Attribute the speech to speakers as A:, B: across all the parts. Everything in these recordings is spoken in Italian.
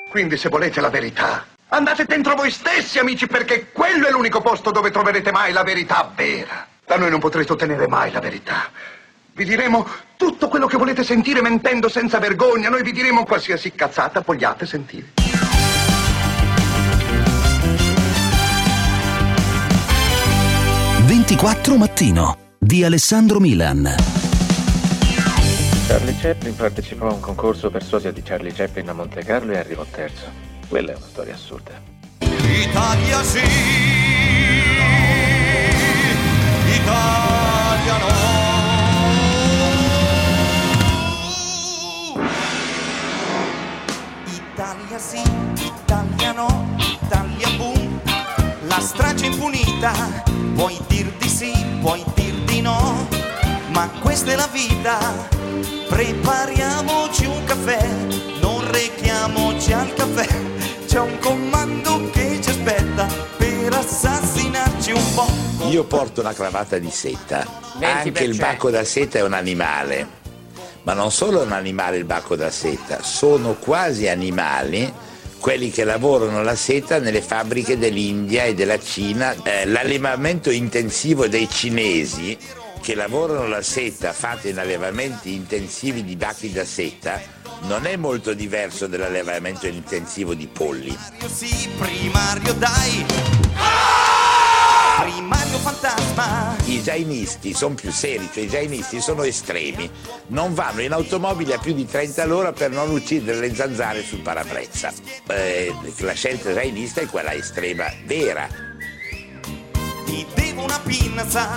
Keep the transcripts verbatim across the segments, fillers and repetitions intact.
A: Quindi se volete la verità, andate dentro voi stessi, amici, perché quello è l'unico posto dove troverete mai la verità vera. Da noi non potrete ottenere mai la verità. Vi diremo tutto quello che volete sentire mentendo senza vergogna. Noi vi diremo qualsiasi cazzata vogliate sentire.
B: ventiquattro Mattino di Alessandro Milan.
C: Charlie Chaplin partecipò a un concorso per sosia di Charlie Chaplin a Monte Carlo e arrivò terzo. Quella è una storia assurda.
D: Italia sì, Italia no. Italia sì, Italia no, Italia boom. La strage impunita, puoi dir di sì, puoi dir di no, ma questa è la vita. Prepariamoci un caffè, non rechiamoci al caffè. C'è un comando che ci aspetta per assassinarci un po'.
E: Io porto una cravatta di seta.
F: venti per cento.
E: Anche il bacco da seta è un animale. Ma non solo è un animale il bacco da seta, sono quasi animali quelli che lavorano la seta nelle fabbriche dell'India e della Cina. Eh, l'allevamento intensivo dei cinesi che lavorano la seta fatta in allevamenti intensivi di bacchi da seta non è molto diverso dall'allevamento intensivo di polli.
D: Sì, primario dai, primario fantasma.
E: I jainisti sono più seri, cioè i jainisti sono estremi, non vanno in automobile a più di trenta all'ora per non uccidere le zanzare sul parabrezza. Eh, la scelta jainista è quella estrema vera.
D: Ti devo una pinza,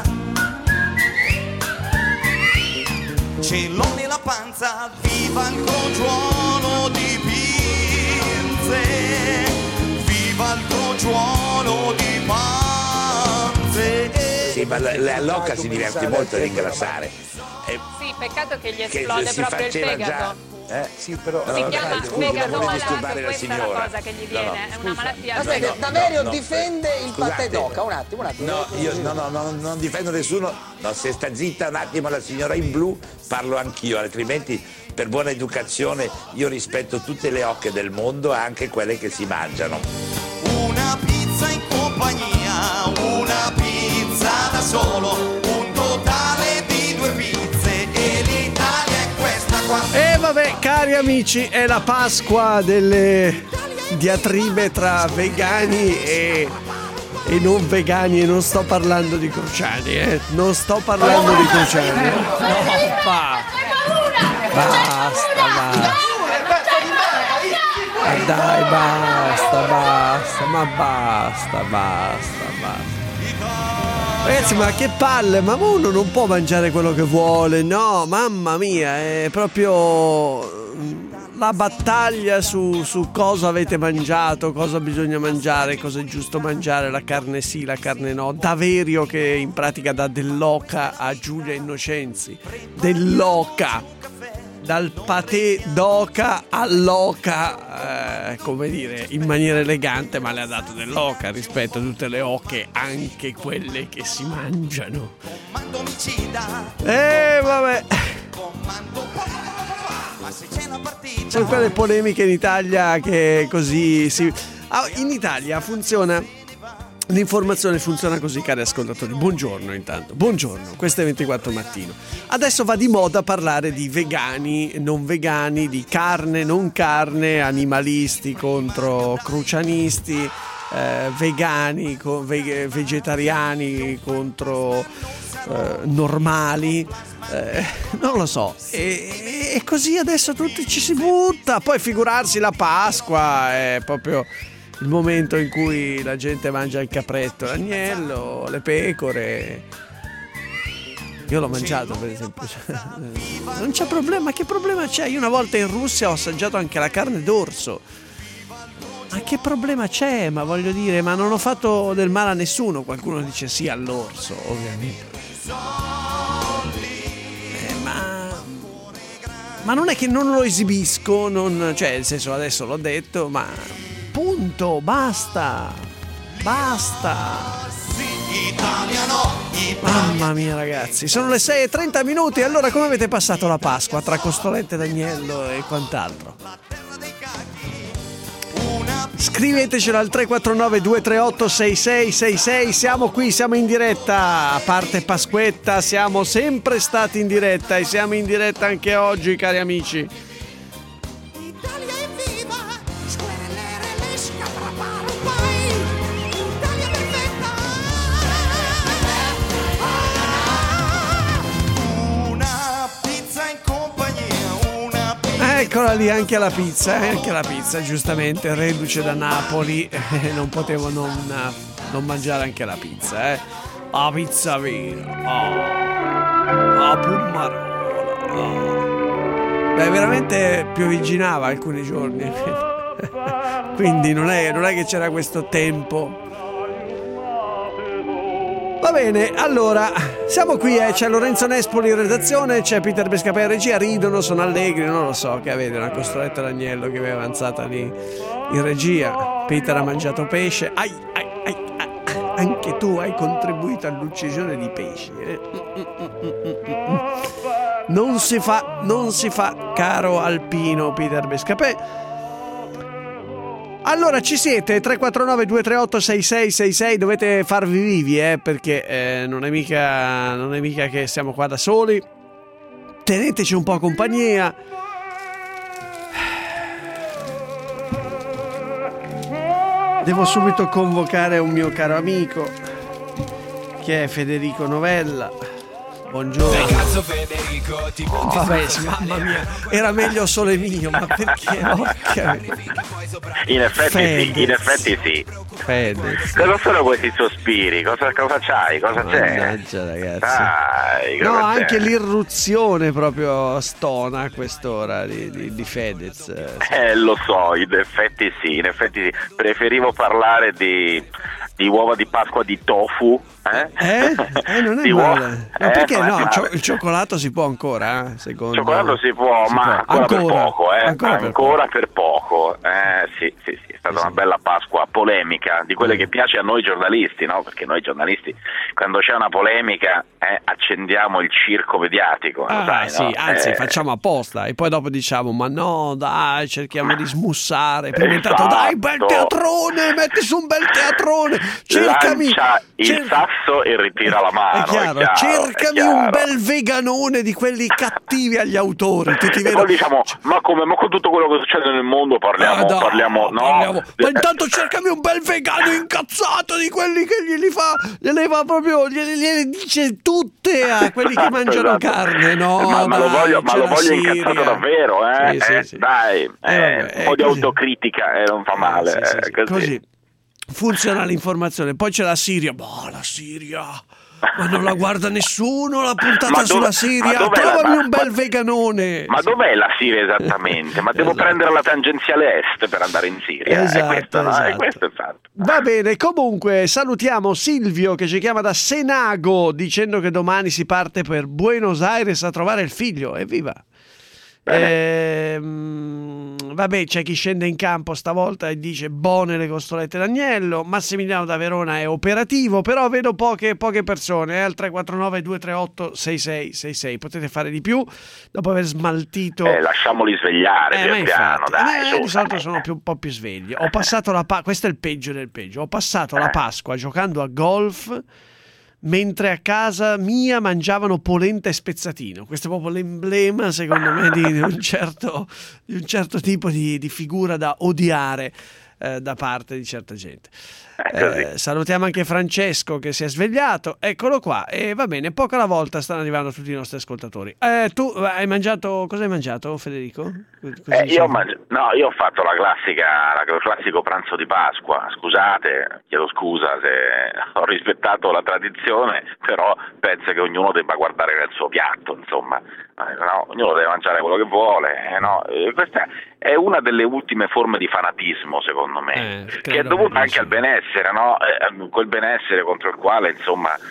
D: ce l'ho nella panza, viva il crogiuolo di pinze, viva il crogiuolo di panze.
E: Sì, ma la, la Loca si diverte molto a ringrassare. Eh,
F: Sì, peccato che gli
E: che
F: esplode
E: si
F: proprio il
E: faceva
F: fegato.
E: già. Eh?
G: Sì, però
F: Si
E: No,
F: chiama
E: dai, scusa,
F: fegato
E: non voglio
F: malato,
E: disturbare la
F: questa è la
E: signora.
F: cosa che gli
E: No, no,
F: viene, è una
E: scusa.
F: malattia.
G: aspetta,
E: no,
G: Daverio
E: no,
G: difende il
E: scusate.
G: Pattedoca, un attimo, un attimo.
E: No, io no, no, no, non difendo nessuno. No, se sta zitta un attimo la signora in blu, parlo anch'io, altrimenti per buona educazione io rispetto tutte le ocche del mondo, anche quelle che si mangiano.
D: Una pizza in compagnia, una pizza da solo, un totale di due pizze e l'Italia è questa qua.
H: E vabbè, cari amici, è la Pasqua delle diatribe tra vegani e, e non vegani, e non sto parlando di Cruciani, eh. Non sto parlando di Cruciani. No, pa. Basta, basta. Ma dai, basta, basta, ma basta, basta, basta. Ragazzi, ma che palle, ma uno non può mangiare quello che vuole, no, mamma mia, è proprio la battaglia su, su cosa avete mangiato, cosa bisogna mangiare, cosa è giusto mangiare, la carne sì, la carne no. Daverio che in pratica dà dell'oca a Giulia Innocenzi, dell'oca. Dal patè d'oca all'oca, eh, come dire, in maniera elegante, ma le ha dato dell'oca rispetto a tutte le oche, anche quelle che si mangiano. E eh, vabbè. Sono quelle polemiche in Italia che così si... Ah, in Italia funziona... L'informazione funziona così, cari ascoltatori. Buongiorno intanto, buongiorno, questo è ventiquattro Mattino. Adesso va di moda parlare di vegani, non vegani, di carne, non carne, animalisti contro crucianisti, eh, vegani, co- ve- vegetariani contro eh, normali, eh, non lo so. E, e così adesso tutti ci si butta, poi figurarsi la Pasqua è proprio... il momento in cui la gente mangia il capretto, l'agnello, le pecore. Io l'ho mangiato, per esempio. Non c'è problema, che problema c'è? Io una volta in Russia ho assaggiato anche la carne d'orso. Ma che problema c'è? Ma voglio dire, ma non ho fatto del male a nessuno. Qualcuno dice sì all'orso, ovviamente. Eh, ma... ma non è che non lo esibisco, non... cioè, nel senso, adesso l'ho detto, ma... punto, basta, basta. Mamma mia ragazzi, sono le sei e trenta minuti. Allora, come avete passato la Pasqua tra costolette d'agnello e quant'altro? Scrivetecelo al tre quattro nove due tre otto sei sei sei sei. Siamo qui, siamo in diretta. A parte Pasquetta, siamo sempre stati in diretta e siamo in diretta anche oggi, cari amici.
D: Italia è viva, squerelere le scapraparo pai. Italia perfetta. Una pizza in compagnia, una pizza.
H: Eccola lì, anche la pizza, eh, anche la pizza, giustamente, reduce da Napoli, eh, non potevo non, non mangiare anche la pizza, eh. La pizza vera, oh. La Pummarola, oh. Beh, veramente piovigginava alcuni giorni, quindi non è, non è che c'era questo tempo. Va bene, allora, siamo qui, eh. C'è Lorenzo Nespoli in redazione, c'è Peter Bescapè in regia, ridono, sono allegri, non lo so, che avete una costoletta d'agnello che vi è avanzata lì in regia. Peter ha mangiato pesce, ai, ai, ai, ai, anche tu hai contribuito all'uccisione di pesci, eh? Non si fa, non si fa, caro alpino Peter Bescapè. Allora ci siete, tre quattro nove due tre otto sei sei sei sei, dovete farvi vivi, eh, perché eh, non è mica non è mica che siamo qua da soli. Teneteci un po' compagnia. Devo subito convocare un mio caro amico che è Federico Novella. Buongiorno.
F: Cazzo Federico, ti
H: Oh, vabbè, mamma mia, era meglio Sole Mio, ma perché? Porca.
G: In effetti
H: Fedez.
G: sì, in effetti sì.
H: Fedez.
G: Cosa sono questi sospiri? Cosa, cosa c'hai? Cosa c'è?
H: Mannaggia, ragazzi.
G: Dai,
H: No,
G: cosa
H: anche
G: c'è?
H: l'irruzione proprio stona a quest'ora di, di, di Fedez.
G: Eh, lo so, in effetti sì, in effetti sì. Preferivo parlare di, di uova di Pasqua di tofu. Eh?
H: Eh? Eh, non è
G: Di
H: male.
G: uova-
H: Ma
G: eh,
H: perché
G: non è
H: no? Il,
G: male.
H: cio- il cioccolato si può ancora, eh? Secondo
G: Il cioccolato si può,
H: si
G: ma
H: può.
G: ancora, per
H: Ancora.
G: poco, eh?
H: Ancora
G: Ancora,
H: per
G: per poco. Eh, sì, sì, sì, è stata
H: Sì,
G: una
H: sì.
G: bella Pasqua polemica, di quelle
H: Mm.
G: che piace a noi giornalisti, no? Perché noi giornalisti, quando c'è una polemica, eh, accendiamo il circo mediatico. lo
H: Ah,
G: sai,
H: sì,
G: no?
H: anzi,
G: Eh,
H: facciamo apposta e poi dopo diciamo: ma no, dai, cerchiamo di smussare. Poi è diventato:
G: Esatto.
H: dai, bel teatrone, metti su un bel teatrone, cercami.
G: Lancia il
H: cer-
G: sasso e ritira la mano.
H: È chiaro,
G: è chiaro,
H: cercami
G: è chiaro.
H: un bel veganone di quelli cattivi agli autori. Tu ti
G: E
H: vedo.
G: poi diciamo, ma come, ma con tutto quello che succede nel mondo parliamo,
H: Ah, no,
G: parliamo, no?
H: parliamo. Ma intanto cercami un bel vegano incazzato di quelli che glieli fa, gliele fa proprio, gliele, gliele dice tutte a quelli che
G: Esatto,
H: mangiano
G: esatto.
H: carne, no?
G: ma, ma lo
H: dai,
G: voglio, ma
H: c'è
G: lo
H: la
G: voglio
H: Siria.
G: incazzato davvero, eh?
H: Sì, sì,
G: Eh,
H: sì.
G: Dai,
H: Eh,
G: eh,
H: vabbè,
G: un po'
H: eh,
G: di
H: così.
G: autocritica eh, non fa male.
H: Eh, sì, sì,
G: eh,
H: sì.
G: così.
H: Così funziona l'informazione. Poi c'è la Siria. Boh, la Siria. Ma non la guarda nessuno la puntata
G: Ma dove-
H: sulla
G: ma
H: Siria.
G: dov'è la-
H: Trovami
G: ma-
H: un bel
G: ma-
H: veganone.
G: Ma dov'è la Siria esattamente? Ma devo
H: Esatto.
G: prendere la tangenziale est per andare in Siria.
H: Esatto,
G: è questo, no?
H: esatto.
G: È questo il fatto.
H: Va bene, comunque salutiamo Silvio che ci chiama da Senago dicendo che domani si parte per Buenos Aires a trovare il figlio. Evviva! Ehm, vabbè, c'è chi scende in campo stavolta e dice buone le costolette d'agnello. Massimiliano da Verona è operativo, però vedo poche, poche persone, eh, al tre quattro nove due tre otto sei sei sei sei. Potete fare di più dopo aver smaltito.
G: Eh, lasciamoli svegliare
H: Eh, ma
G: pian piano,
H: infatti,
G: dai.
H: eh,
G: su,
H: di solito
G: dai.
H: sono più, un po' più svegli. Ho passato la pa- questo è il peggio del peggio. Ho passato la Pasqua giocando a golf mentre a casa mia mangiavano polenta e spezzatino. Questo è proprio l'emblema, secondo me, di un certo, di un certo tipo di, di figura da odiare eh, da parte di certa gente. Eh, salutiamo anche Francesco che si è svegliato, eccolo qua. E va bene, poco alla volta stanno arrivando tutti i nostri ascoltatori. Eh, tu hai mangiato, cosa hai mangiato, Federico? Così
G: Eh, io,
H: diciamo.
G: ho mangi- no, io ho fatto la classica, la- il classico pranzo di Pasqua. Scusate, chiedo scusa se ho rispettato la tradizione, però penso che ognuno debba guardare nel suo piatto, insomma. Eh, no, ognuno deve mangiare quello che vuole. Eh, no? Eh, questa è una delle ultime forme di fanatismo, secondo me,
H: Eh,
G: che è
H: credo
G: dovuta
H: che
G: anche
H: sì.
G: al benessere, no? Eh, quel benessere contro il quale, insomma,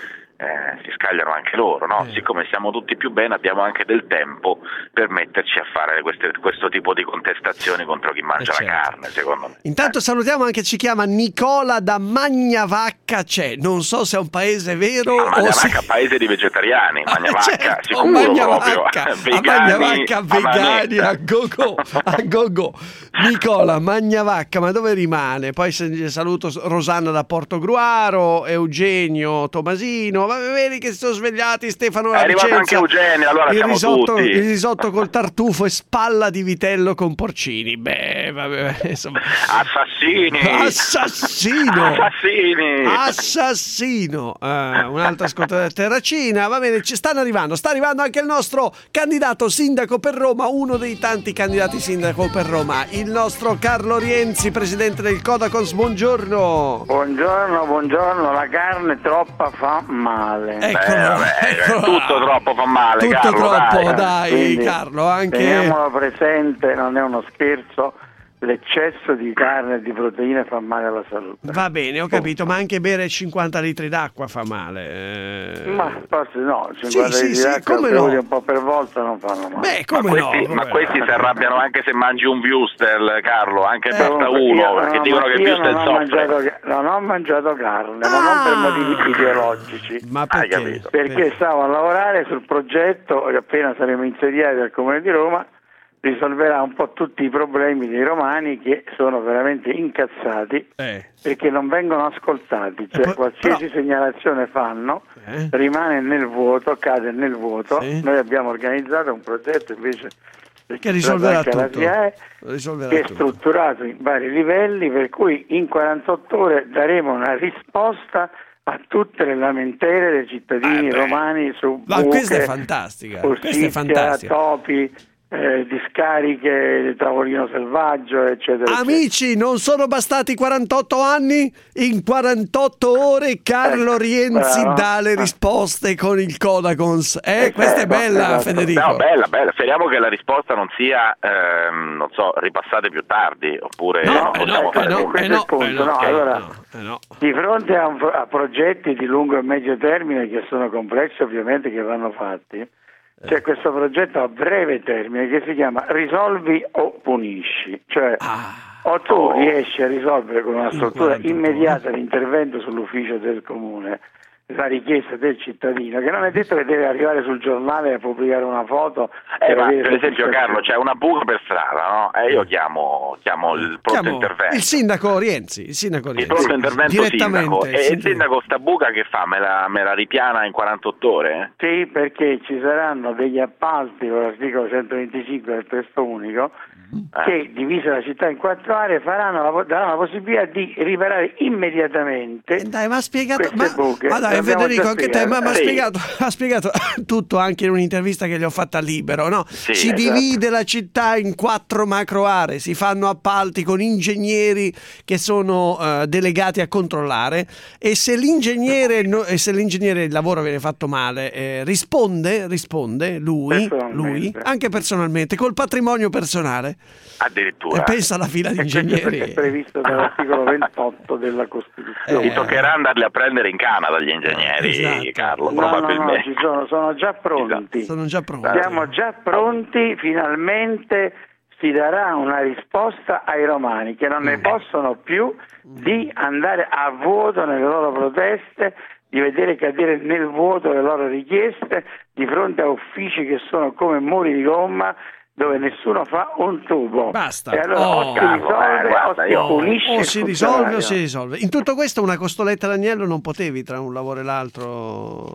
G: eh, si scagliano anche loro, no?
H: Eh.
G: Siccome siamo tutti più bene abbiamo anche del tempo per metterci a fare queste, questo tipo di contestazioni contro chi mangia
H: Eh, certo.
G: la carne, secondo me.
H: Intanto salutiamo anche, ci chiama Nicola da Magnavacca, c'è, non so se è un paese vero
G: Ma
H: o
G: Magnavacca,
H: se...
G: paese di vegetariani, Magnavacca,
H: Certo,
G: sicuro
H: Magnavacca,
G: proprio.
H: a Magnavacca, vegani, a gogo, a gogo. Nicola, Magnavacca, ma dove rimane? Poi se- saluto Rosanna da Portogruaro, Eugenio, Tomasino, ma vedi che si sono svegliati, Stefano
G: È arrivato
H: Lavicenza.
G: anche Eugenio, allora
H: il
G: siamo
H: risotto,
G: tutti.
H: il risotto col tartufo e spalla di vitello con porcini. Beh, vabbè, insomma.
G: Assassini!
H: Assassino!
G: Assassini!
H: Assassino! Eh, un'altra ascoltatore Terracina, va bene, ci stanno arrivando, sta arrivando anche il nostro candidato sindaco per Roma, uno dei tanti candidati sindaco per Roma, il nostro Carlo Rienzi, presidente del Codacons. Buongiorno.
F: Buongiorno, buongiorno, la carne troppa fa male.
H: Eccolo,
G: Eh, vabbè,
H: eccolo là.
G: tutto troppo fa male,
H: Tutto
G: Carlo,
H: troppo,
G: dai.
H: dai,
F: Quindi,
H: Carlo, anche...
F: Teniamolo presente, non è uno scherzo, l'eccesso di carne e di proteine fa male alla salute.
H: Va bene, ho capito, ma anche bere cinquanta litri d'acqua fa male. eh.
F: Ma forse no, cinquanta
H: sì,
F: litri
H: sì,
F: d'acqua
H: come
F: bevuti
H: no?
F: un po' per volta non fanno male.
H: Beh, come
G: ma
H: no?
G: questi,
H: come
G: ma
H: no?
G: questi si arrabbiano anche se mangi un Würstel, Carlo, anche
H: Eh,
G: basta
F: Comunque,
G: uno,
F: io
G: perché
F: non-
G: dicono che il
F: io
G: Würstel
F: non ho, mangiato,
G: soffre.
F: non ho mangiato carne, ma
H: Ah!
F: non per motivi ideologici.
H: Ma
G: Hai
H: perché?
G: capito.
F: Perché stavo a lavorare sul progetto che appena saremo insediati al Comune di Roma risolverà un po' tutti i problemi dei romani che sono veramente incazzati
H: Eh,
F: perché non vengono ascoltati, cioè
H: poi-
F: qualsiasi
H: però-
F: segnalazione fanno
H: Eh?
F: rimane nel vuoto, cade nel vuoto.
H: Sì.
F: Noi abbiamo organizzato un progetto invece
H: che risolverà
F: anche alla
H: tutto.
F: S I A E,
H: Risolverà
F: che è
H: tutto.
F: strutturato in vari livelli, per cui in quarantotto ore daremo una risposta a tutte le lamentele dei cittadini
H: Eh beh.
F: romani su
H: Ma
F: buche,
H: questa è fantastica, questa è
F: sporcizia,
H: fantastica.
F: topi, eh, discariche, tavolino selvaggio, eccetera, eccetera.
H: Amici, non sono bastati quarantotto anni? In quarantotto ore Carlo
F: Ecco,
H: Rienzi
F: bravo.
H: dà le risposte con il Codacons. Eh,
F: Eh,
H: questa è
F: certo,
H: bella,
F: esatto.
H: Federico.
G: No, bella, bella. Speriamo che la risposta non sia, ehm, non so, ripassate più tardi, oppure
H: No,
G: non
H: eh
G: possiamo
H: no,
G: fare
H: eh no,
G: nulla.
F: questo
H: eh
F: è
H: no,
F: il punto,
H: eh no,
F: no,
H: eh
F: allora-
H: no, eh no.
F: Di fronte a, un- a progetti di lungo e medio termine che sono complessi ovviamente, che vanno fatti, c'è questo progetto a breve termine che si chiama risolvi o punisci, cioè
H: Ah.
F: o tu riesci a risolvere con una
H: In
F: struttura
H: quarantotto
F: immediata l'intervento sull'ufficio del comune la richiesta del cittadino, che non è detto che deve arrivare sul giornale a pubblicare una foto.
G: Eh,
F: per
G: ma
F: avere
G: per esempio,
F: soddisfazione.
G: Carlo, c'è una buca per strada, no? E io chiamo, chiamo il pronto
H: Chiamo
G: intervento.
H: il sindaco Rienzi, il sindaco
G: Il
H: Rienzi.
G: pronto intervento
H: Direttamente,
G: sindaco. E
H: sì,
G: il sindaco sta buca che fa? Me la, me la ripiana in quarantotto ore?
F: Sì, perché ci saranno degli appalti con l'articolo centoventicinque del testo unico
G: Eh.
F: che, divisa la città in quattro aree, faranno la, daranno la possibilità di riparare immediatamente.
H: Eh, Dai, ma ha spiegato,
F: queste
H: ma,
F: buche.
H: ma dai,
F: L'abbiamo
H: Federico,
F: già
H: anche te, ma, ma ha
G: Sì.
H: spiegato, ha spiegato tutto anche in un'intervista che gli ho fatta a Libero, no?
G: Sì,
H: si
G: esatto.
H: divide la città in quattro macro aree, si fanno appalti con ingegneri che sono eh, delegati a controllare, e se l'ingegnere, no- e se l'ingegnere il lavoro viene fatto male, eh, risponde, risponde lui,
F: Personalmente.
H: lui, anche personalmente, col patrimonio personale.
G: Addirittura.
H: E pensa alla fila di
F: E questo è perché
H: ingegneri.
F: è previsto dall'articolo ventotto della Costituzione.
H: Eh.
G: Ti toccherà andarli a prendere in Canada gli ingegneri,
H: Esatto.
G: Carlo,
F: No, no, no,
G: probabilmente.
F: ci sono, sono già pronti.
H: Sono già pronti.
F: Siamo già pronti, finalmente si darà una risposta ai romani che non ne possono più di andare a vuoto nelle loro proteste, di vedere cadere nel vuoto le loro richieste di fronte a uffici che sono come muri di gomma dove nessuno fa un tubo.
H: Basta.
F: E allora
H: Oh,
F: o si
G: Carlo,
F: risolve
G: eh, guarda,
F: o si
G: io-
F: punisce
H: o
F: il
H: si risolve o
F: funzionario.
H: si risolve. In tutto questo una costoletta d'agnello non potevi tra un lavoro e l'altro.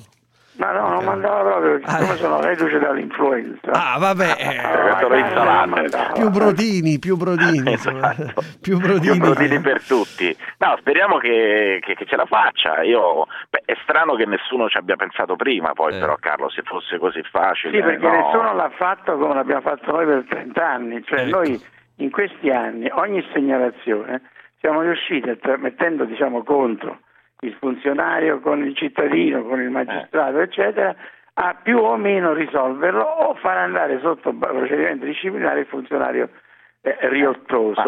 F: Ma no, non mandava proprio, siccome
H: Ah.
F: sono reduce dall'influenza.
H: Ah, vabbè. eh,
G: questo lo insalate.
H: più brodini, più brodini, insomma.
G: Esatto.
H: più brodini.
G: Più brodini per tutti. No, speriamo che, che- che ce la faccia. Io, beh, è strano che nessuno ci abbia pensato prima, poi
H: Eh.
G: però, Carlo, se fosse così facile.
F: Sì, perché
G: no?
F: nessuno l'ha fatto come l'abbiamo fatto noi per trenta anni, cioè
H: Ecco.
F: noi in questi anni ogni segnalazione siamo riusciti, a tra- mettendo diciamo contro il funzionario con il cittadino, con il magistrato, eccetera, a più o meno risolverlo o far andare sotto procedimento disciplinare il funzionario eh, riottoso.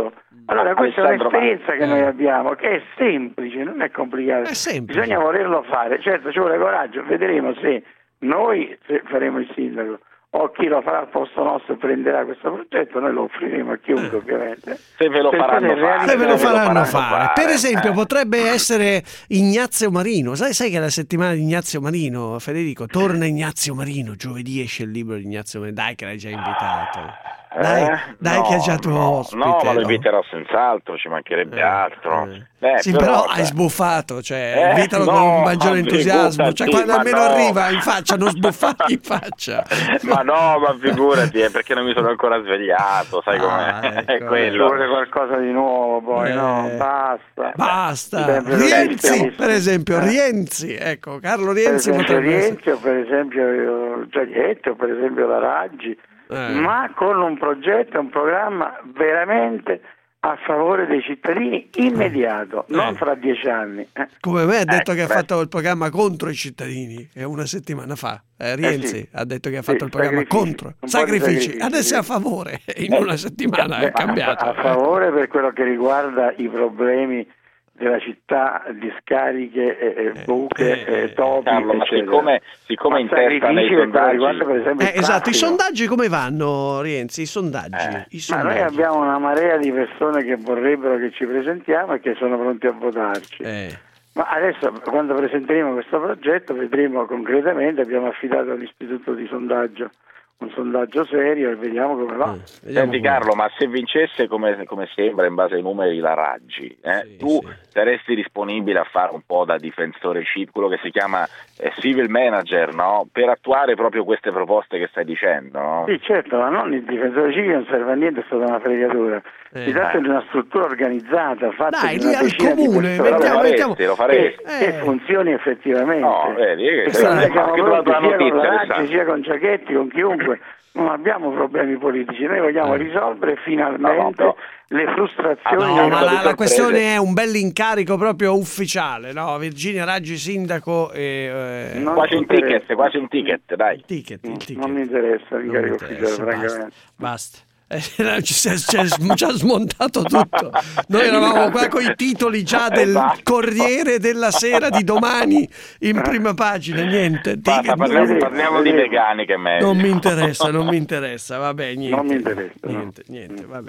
F: Allora, questa
G: Alessandro,
F: è un'esperienza
G: ma-
F: che noi abbiamo, che è semplice, non è complicata.
H: È semplice.
F: Bisogna volerlo fare. Certo, ci vuole coraggio. Vedremo se noi se faremo il sindaco o chi lo farà al posto nostro e prenderà questo progetto, noi lo offriremo a chiunque, ovviamente.
G: Se ve lo
F: Perché
G: faranno
F: se
G: fare.
H: Se ve lo
G: se
H: faranno fare. Per esempio,
G: eh.
H: potrebbe essere Ignazio Marino. Sai, sai che è la settimana di Ignazio Marino, Federico? Torna Ignazio Marino. Giovedì esce il libro di Ignazio Marino. Dai, che l'hai già invitato. Dai,
G: Eh?
H: dai
G: No,
H: che è già tuo
G: no,
H: ospite.
G: No, ma lo
H: no?
G: inviterò senz'altro, ci mancherebbe
H: Eh,
G: altro.
H: eh.
G: Beh,
H: sì, però,
G: beh,
H: hai sbuffato, cioè,
G: Eh,
H: invitalo
G: no,
H: con maggiore
G: ma
H: entusiasmo, cioè
G: figurati,
H: quando
G: ma
H: almeno
G: no.
H: arriva in faccia, non sbuffargli in faccia.
G: Ma no, ma figurati, è perché non mi sono ancora svegliato, sai
H: Ah,
G: com'è?
H: ecco,
G: È
F: Ci
G: quello.
F: vuole qualcosa di nuovo, poi
H: Eh.
F: no, basta.
H: Basta,
F: Sempre
H: Rienzi,
F: lo
H: per esempio,
F: stesso.
H: Rienzi, ecco, Carlo
F: Per
H: Rienzi
F: esempio
H: potrebbe essere...
F: Rienzi o per esempio Giaglietti o per esempio la Raggi,
H: Eh.
F: ma con un progetto, un programma veramente a favore dei cittadini immediato, non
H: Eh.
F: fra dieci anni. eh.
H: Come me ha detto
G: Ecco,
H: che ha
G: beh.
H: fatto il programma contro i cittadini, è una settimana fa. Eh, Rienzi
F: Eh sì.
H: ha detto che ha
F: Sì,
H: fatto il programma
F: sacrifici,
H: contro
F: un po' di
H: sacrifici.
F: sacrifici,
H: Adesso è a
F: sì.
H: favore, in
G: Eh.
H: una settimana è
F: Beh,
H: cambiato.
F: A, a favore per quello che riguarda i problemi della città di scariche, e, e buche,
H: eh,
F: e topi,
G: Carlo, ma
F: eccetera.
G: siccome, siccome in
F: Ma
G: testa nei
F: sacrifici per quanto
G: sondaggi
F: riguarda per esempio
H: Eh,
F: il
H: esatto, i
F: traffico.
H: sondaggi come vanno, Rienzi? I sondaggi.
G: Eh.
H: I
F: Ma
H: sondaggi.
F: noi abbiamo una marea di persone che vorrebbero che ci presentiamo e che sono pronti a votarci.
H: Eh.
F: Ma adesso, quando presenteremo questo progetto, vedremo concretamente. Abbiamo affidato all'istituto di sondaggio un sondaggio serio e vediamo come va.
H: Eh, vediamo
G: Senti
H: come-
G: Carlo, ma se vincesse come, come sembra in base ai numeri la Raggi, eh,
H: Sì,
G: tu
H: sì.
G: saresti disponibile a fare un po' da difensore civile, quello che si chiama eh, civil manager, no? Per attuare proprio queste proposte che stai dicendo, no?
F: Sì, certo, ma non il difensore civile non serve a niente, è stata una fregatura.
H: Eh.
F: Si tratta di una struttura organizzata fatta
H: Dai,
F: di
H: lì
F: una
H: al
F: decina
H: comune,
F: di persone
G: Però
H: mettiamo-
G: lo
H: mettiamo-
G: faresti, lo faresti.
F: che, che
H: Eh.
F: funzioni effettivamente.
G: No, vedi, che
F: E
H: Questa
F: noi
H: è-
F: siamo
G: anche tu la
F: pronti
G: tua
F: sia con
G: notizia,
F: la Raggi,
G: Alessandro.
F: sia con Giachetti, con chiunque. Non abbiamo problemi politici, noi vogliamo
H: Eh.
F: risolvere finalmente
G: No, no, però-
F: le frustrazioni.
G: Ah,
H: No,
G: Io
H: ma
G: sono
H: la, la
G: sorprese.
H: questione è un bell'incarico proprio ufficiale, no? Virginia Raggi sindaco e... eh,
F: Non
G: Quasi
F: ci
G: un
F: interessa.
G: ticket, quasi un ticket, dai.
H: il ticket, il ticket.
F: Non mi interessa
H: Non mi
F: l'incarico
H: interessa,
F: ufficiale,
H: basta,
F: francamente.
H: basta. Eh, ci, si è- ci, è- ci ha smontato tutto. Noi eravamo qua con i titoli già del
G: Esatto.
H: Corriere della Sera di domani in prima pagina, niente.
G: Basta,
H: ticket,
G: parliamo,
H: non,
G: parliamo di vegani che è meglio.
H: non mi interessa, non mi interessa, vabbè, niente.
F: Non mi interessa, no.
H: Niente, niente, vabbè.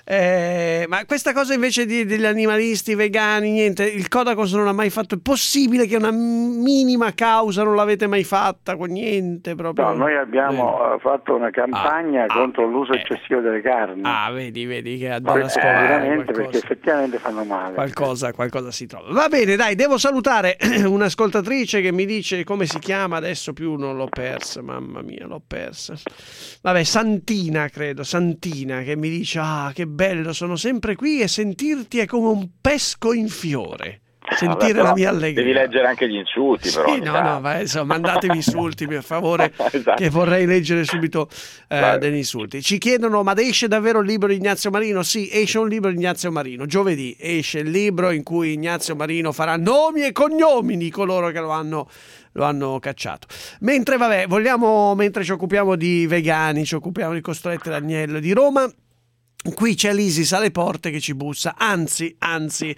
H: Eh, ma questa cosa invece di- degli animalisti vegani, niente, il Codacons non ha mai fatto. È possibile che una minima causa non l'avete mai fatta con niente proprio?
F: No, noi abbiamo eh, fatto una campagna
H: Ah,
F: contro
H: ah,
F: l'uso
H: eh.
F: giusto delle carni.
H: Ah, vedi, vedi che ha da
F: Questo
H: scovare
F: sicuramente, perché
H: qualcosa.
F: effettivamente fanno male.
H: Qualcosa, qualcosa si trova. Va bene, dai, devo salutare un'ascoltatrice che mi dice come si chiama, adesso più non l'ho persa, mamma mia, l'ho persa. Vabbè, Santina, credo, Santina, che mi dice, ah, che bello, sono sempre qui e sentirti è come un pesco in fiore. Sentire
G: Vabbè, però
H: la mia allegria.
G: Devi leggere anche gli insulti, però.
H: Sì,
G: ogni
H: no,
G: tanto.
H: no, ma insomma, mandatemi insulti per favore,
G: Esatto.
H: che vorrei leggere subito eh,
G: Vai.
H: degli insulti. Ci chiedono, ma esce davvero il libro di Ignazio Marino? Sì, esce un libro di Ignazio Marino. Giovedì esce il libro in cui Ignazio Marino farà nomi e cognomi di coloro che lo hanno, lo hanno cacciato. Mentre, vabbè, vogliamo, mentre ci occupiamo di vegani, ci occupiamo di Costrette d'Agnello di Roma, qui c'è l'Isis alle porte che ci bussa, anzi, anzi...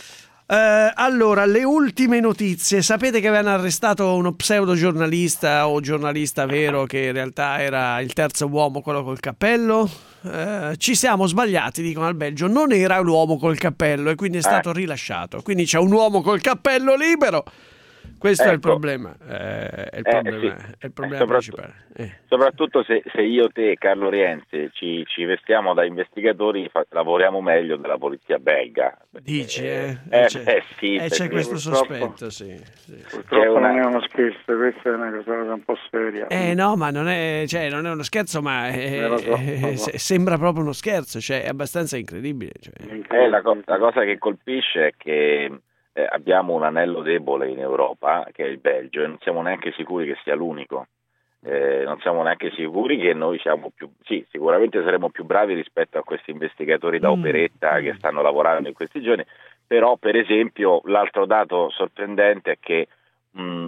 H: Uh, allora, le ultime notizie. Sapete che avevano arrestato uno pseudo giornalista o giornalista vero che in realtà era il terzo uomo, quello col cappello? Uh, ci siamo sbagliati, dicono al Belgio, non era l'uomo col cappello e quindi è stato
G: Eh.
H: rilasciato. Quindi c'è un uomo col cappello libero. Questo è il
G: Ecco.
H: problema. Eh, è il
G: Eh,
H: problema,
G: sì.
H: è il problema
G: Eh, soprattutto-
H: principale. Eh.
G: Soprattutto se, se io, te, Carlo Rienzi, ci, ci vestiamo da investigatori, fa- lavoriamo meglio della polizia belga.
H: Dici, eh?
G: Eh,
H: c'è,
G: eh, sì,
H: eh, c'è
G: perché
H: questo
F: purtroppo-
H: sospetto, sì, sì.
F: Purtroppo
G: C'è una-
F: non è uno scherzo, questa è una cosa un po' seria.
H: Eh no, ma non è, cioè, non è uno scherzo, ma è-
F: Eh, lo so,
H: è-
F: lo so.
H: se- sembra proprio uno scherzo, cioè è abbastanza incredibile. Cioè.
G: Eh, la, co- la cosa che colpisce è che eh, abbiamo un anello debole in Europa, che è il Belgio, e non siamo neanche sicuri che sia l'unico. Eh, non siamo neanche sicuri che noi siamo più, sì, sicuramente saremo più bravi rispetto a questi investigatori da
H: Mm.
G: operetta che stanno lavorando in questi giorni, però per esempio l'altro dato sorprendente è che mh, un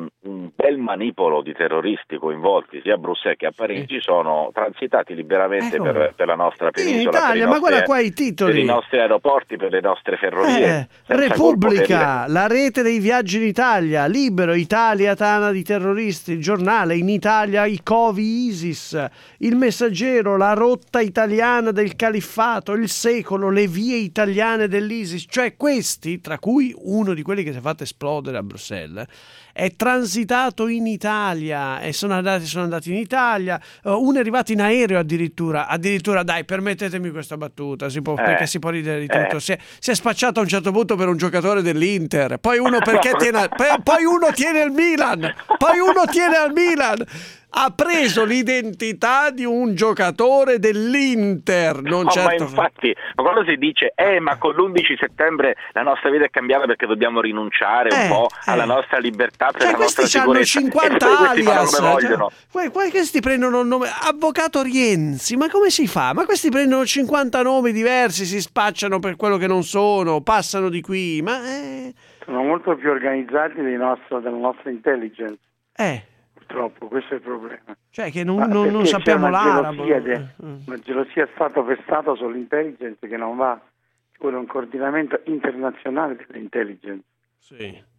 G: bel manipolo di terroristi coinvolti sia a Bruxelles che a Parigi sì. sono transitati liberamente ecco. per, per la nostra penisola,
H: in Italia,
G: per i
H: ma
G: nostri,
H: guarda qua i titoli,
G: per i nostri aeroporti, per le nostre ferrovie.
H: Eh, Repubblica, la rete dei viaggi in Italia, Libero, Italia tana di terroristi, il giornale, in Italia i covi ISIS, il Messaggero, la rotta italiana del califfato, il Secolo, le vie italiane dell'ISIS, cioè questi, tra cui uno di quelli che si è fatto esplodere a Bruxelles, è transitato in Italia e sono andati, sono andati in Italia, uh, uno è arrivato in aereo addirittura, addirittura dai, permettetemi questa battuta, si può, eh, perché si può ridere di tutto, eh. si, è, si è spacciato a un certo punto per un giocatore dell'Inter, poi uno perché tiene, poi uno tiene il Milan, poi uno tiene al Milan. Ha preso l'identità di un giocatore dell'Inter, non
G: no,
H: certo.
G: Ma infatti, ma quando si dice eh ma con l'undici settembre la nostra vita è cambiata perché dobbiamo rinunciare
H: eh,
G: un po'
H: eh.
G: alla nostra libertà per
H: cioè,
G: la nostra
H: questi
G: sicurezza.
H: Hanno cinquanta alias,
G: cioè,
H: cioè, questi prendono il nome Avvocato Rienzi, ma come si fa? Ma questi prendono cinquanta nomi diversi, si spacciano per quello che non sono, passano di qui, ma eh...
F: sono molto più organizzati dei nostro, della nostra intelligence.
H: Eh
F: Purtroppo, questo è il problema.
H: Cioè che non, non, non sappiamo
F: una
H: l'arabo.
F: Gelosia de, una gelosia stato pestato sull'intelligence che non va, ci vuole un coordinamento internazionale dell'intelligence.
H: Sì.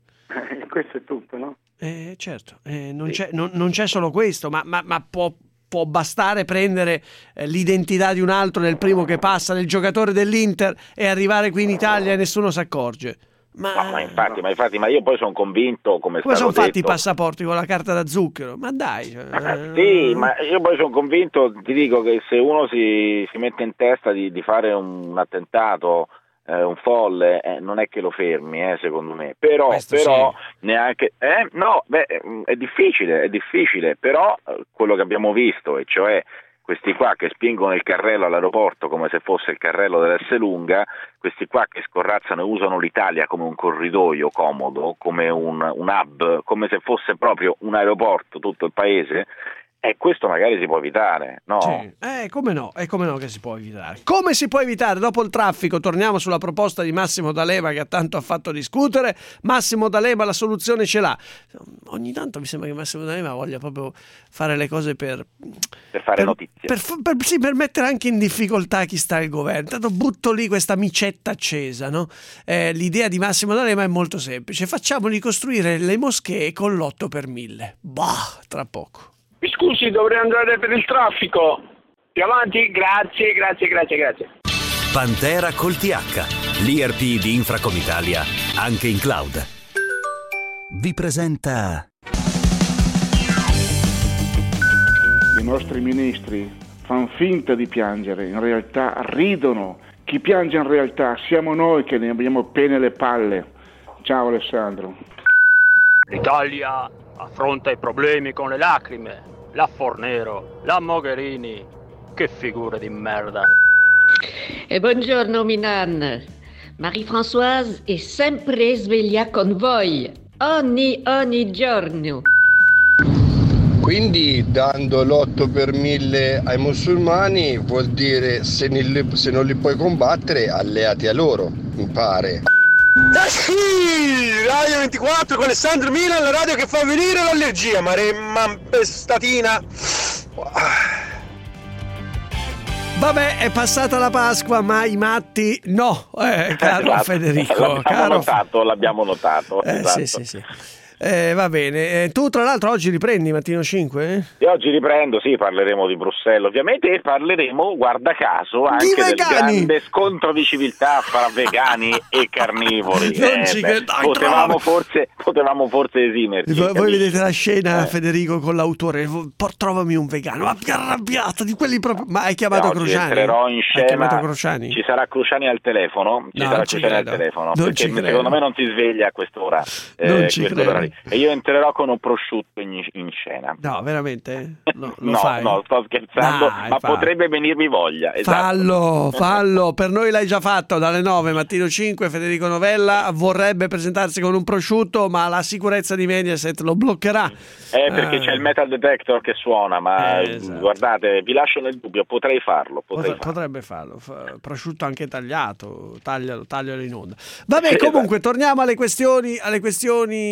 F: E questo è tutto, no?
H: Eh, certo, eh, non, sì. c'è, non, non c'è solo questo, ma, ma, ma può, può bastare prendere eh, l'identità di un altro nel primo che passa, del giocatore dell'Inter, e arrivare qui in Italia e nessuno si accorge. Ma...
G: No, ma infatti, ma infatti, ma io poi sono convinto, come,
H: come sono
G: detto,
H: fatti i passaporti con la carta da zucchero? Ma dai, cioè...
G: sì, ma io poi sono convinto, ti dico che se uno si, si mette in testa di, di fare un attentato, eh, un folle, eh, non è che lo fermi, eh, secondo me. Però, però sì. neanche, eh, no, beh, è difficile, è difficile. Però quello che abbiamo visto, e cioè questi qua che spingono il carrello all'aeroporto come se fosse il carrello dell'Esselunga, questi qua che scorrazzano e usano l'Italia come un corridoio comodo, come un, un hub, come se fosse proprio un aeroporto tutto il paese, e questo magari si può evitare, no?
H: Sì. Eh, come no, è come no che si può evitare. Come si può evitare? Dopo il traffico torniamo sulla proposta di Massimo D'Alema che tanto ha fatto discutere. Massimo D'Alema la soluzione ce l'ha. Ogni tanto mi sembra che Massimo D'Alema voglia proprio fare le cose per...
G: Per fare
H: per,
G: notizie.
H: Per, per, sì, per mettere anche in difficoltà chi sta al governo. Tanto butto lì questa micetta accesa, no? Eh, l'idea di Massimo D'Alema è molto semplice. Facciamo ricostruire le moschee con l'otto per mille. Bah, tra poco.
I: Mi scusi, dovrei andare per il traffico. Più avanti? Grazie, grazie, grazie, grazie.
B: Pantera col T H, l'I R P di Infracom Italia, anche in cloud. Vi presenta...
J: I nostri ministri fanno finta di piangere, in realtà ridono. Chi piange in realtà siamo noi che ne abbiamo appena le palle. Ciao Alessandro.
K: L'Italia affronta i problemi con le lacrime. La Fornero, la Mogherini, che figure di merda.
L: E buongiorno Milan. Marie-Françoise è sempre sveglia con voi, ogni, ogni giorno.
M: Quindi dando l'otto per mille ai musulmani vuol dire se, li, se non li puoi combattere alleati a loro, mi pare.
I: Ah sì, Radio ventiquattro con Alessandro Milan, la radio che fa venire l'allergia, maremma pestatina.
H: Vabbè, è passata la Pasqua, ma i matti no, eh, caro
G: esatto.
H: Federico.
G: L'abbiamo
H: caro...
G: notato, l'abbiamo notato.
H: Eh,
G: esatto.
H: Sì, sì, sì. Eh, va bene, eh, tu tra l'altro oggi riprendi Mattino cinque?
G: E oggi riprendo, sì, parleremo di Bruxelles ovviamente e parleremo, guarda caso, anche
H: di
G: del
H: vegani.
G: grande scontro di civiltà fra vegani e carnivori.
H: Non
G: eh,
H: ci
G: beh,
H: dai,
G: potevamo, forse, potevamo forse esimerci.
H: Voi, voi vedete la scena,
G: eh.
H: Federico, con l'autore, trovami un vegano, ma più arrabbiato di quelli proprio... Ma hai chiamato
G: Oggi
H: Cruciani?
G: entrerò in
H: Hai chiamato
G: scena,
H: Cruciani?
G: ci sarà Cruciani al telefono, ci
H: No,
G: sarà
H: ci
G: Cruciani al
H: credo.
G: telefono,
H: Non
G: perché
H: ci credo.
G: secondo me non si sveglia a quest'ora.
H: Non
G: eh,
H: ci
G: quest'ora
H: credo.
G: lì. E io entrerò con un prosciutto in, in scena.
H: No, veramente? No, lo
G: no,
H: fai?
G: no, sto scherzando,
H: Dai,
G: ma
H: fa.
G: potrebbe venirmi voglia. Esatto.
H: Fallo, fallo, per noi l'hai già fatto dalle nove, Mattino cinque, Federico Novella vorrebbe presentarsi con un prosciutto, ma la sicurezza di Mediaset lo bloccherà.
G: Eh, perché
H: eh.
G: c'è il metal detector che suona, ma
H: Eh, esatto.
G: guardate, vi lascio nel dubbio, potrei farlo. Potrei
H: Potre-
G: farlo.
H: potrebbe farlo, Fa- prosciutto anche tagliato, taglialo, taglialo in onda. Vabbè,
G: Sì,
H: comunque torniamo alle questioni, alle questioni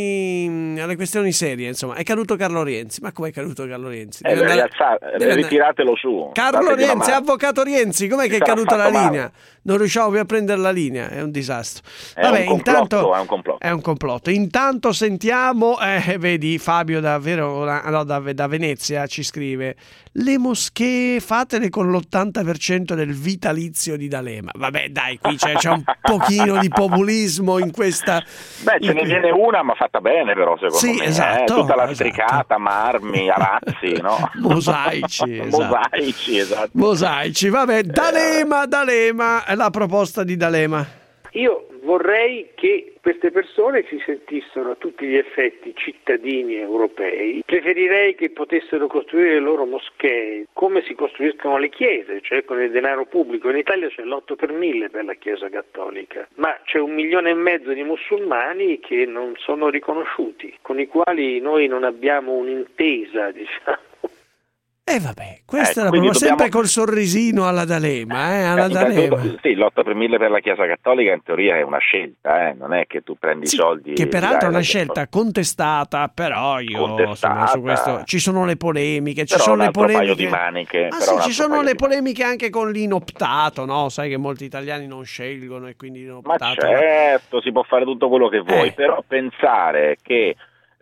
H: questioni, alle questioni serie, insomma. È caduto Carlo Rienzi. Ma com'è caduto Carlo Rienzi?
G: Eh,
H: andare...
G: rialzate, ritiratelo su.
H: Carlo Rienzi, avvocato Rienzi, com'è che è caduta la
G: male.
H: linea? Non riusciamo più a prendere la linea, è un disastro.
G: È
H: Vabbè,
G: un complotto,
H: intanto
G: è un complotto.
H: È un complotto. Intanto sentiamo, eh, vedi Fabio da, Verona, no, da, da Venezia ci scrive: le moschee fatele con l'ottanta per cento del vitalizio di D'Alema. Vabbè, dai, qui c'è, c'è un pochino di populismo in questa.
G: Beh, ce ne viene una, ma fatta bene, però, secondo
H: sì,
G: me.
H: Esatto,
G: eh? Tutta la
H: esatto.
G: stricata, marmi, arazzi, no?
H: Mosaici, esatto.
G: Mosaici, esatto.
H: Mosaici, vabbè, D'Alema, D'Alema, la proposta di D'Alema.
N: Io vorrei che queste persone si sentissero a tutti gli effetti cittadini europei. Preferirei che potessero costruire le loro moschee come si costruiscono le chiese, cioè con il denaro pubblico. In Italia c'è l'otto per mille per la Chiesa cattolica, ma c'è un milione e mezzo di musulmani che non sono riconosciuti, con i quali noi non abbiamo un'intesa, diciamo.
H: E eh vabbè, questa
G: ecco,
H: è la proprio,
G: dobbiamo...
H: sempre col sorrisino alla D'Alema, eh, alla
G: eh,
H: D'Alema.
G: Sì, l'otto per mille per la Chiesa Cattolica in teoria è una scelta, eh? Non è che tu prendi
H: sì,
G: i soldi.
H: Che peraltro è una
G: dai,
H: scelta contestata, però io
G: contestata.
H: Insomma, su questo ci sono le polemiche, ci
G: però
H: sono
G: un
H: le polemiche.
G: paio di maniche.
H: Ah
G: però
H: sì, ci sono
G: paio
H: le
G: di
H: polemiche anche con l'inoptato, no? Sai che molti italiani non scelgono e quindi l'inoptato.
G: Ma certo, ma... si può fare tutto quello che vuoi,
H: eh.
G: però pensare che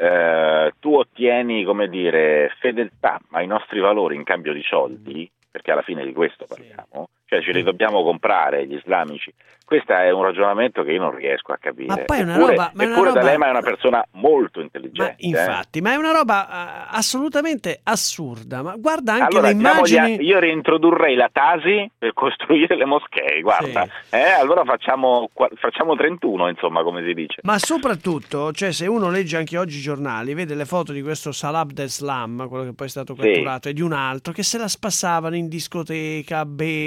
G: Eh, tu ottieni, come dire, fedeltà ai nostri valori in cambio di soldi, perché alla fine di questo parliamo, cioè ce li dobbiamo comprare gli islamici. Questo è un ragionamento che io non riesco a capire.
H: Ma poi è una
G: eppure,
H: roba, ma è una
G: eppure
H: roba...
G: D'Alema è una persona molto intelligente.
H: Ma infatti,
G: eh.
H: ma è una roba uh, assolutamente assurda. Ma guarda anche
G: allora,
H: le immagini.
G: A... Io reintrodurrei la Tasi per costruire le moschee, guarda. Sì. Eh, allora facciamo, facciamo trentuno, insomma, come si dice.
H: Ma soprattutto, cioè, se uno legge anche oggi i giornali, vede le foto di questo Salah Abdeslam, quello che poi è stato catturato, sì. e di un altro che se la spassavano in discoteca a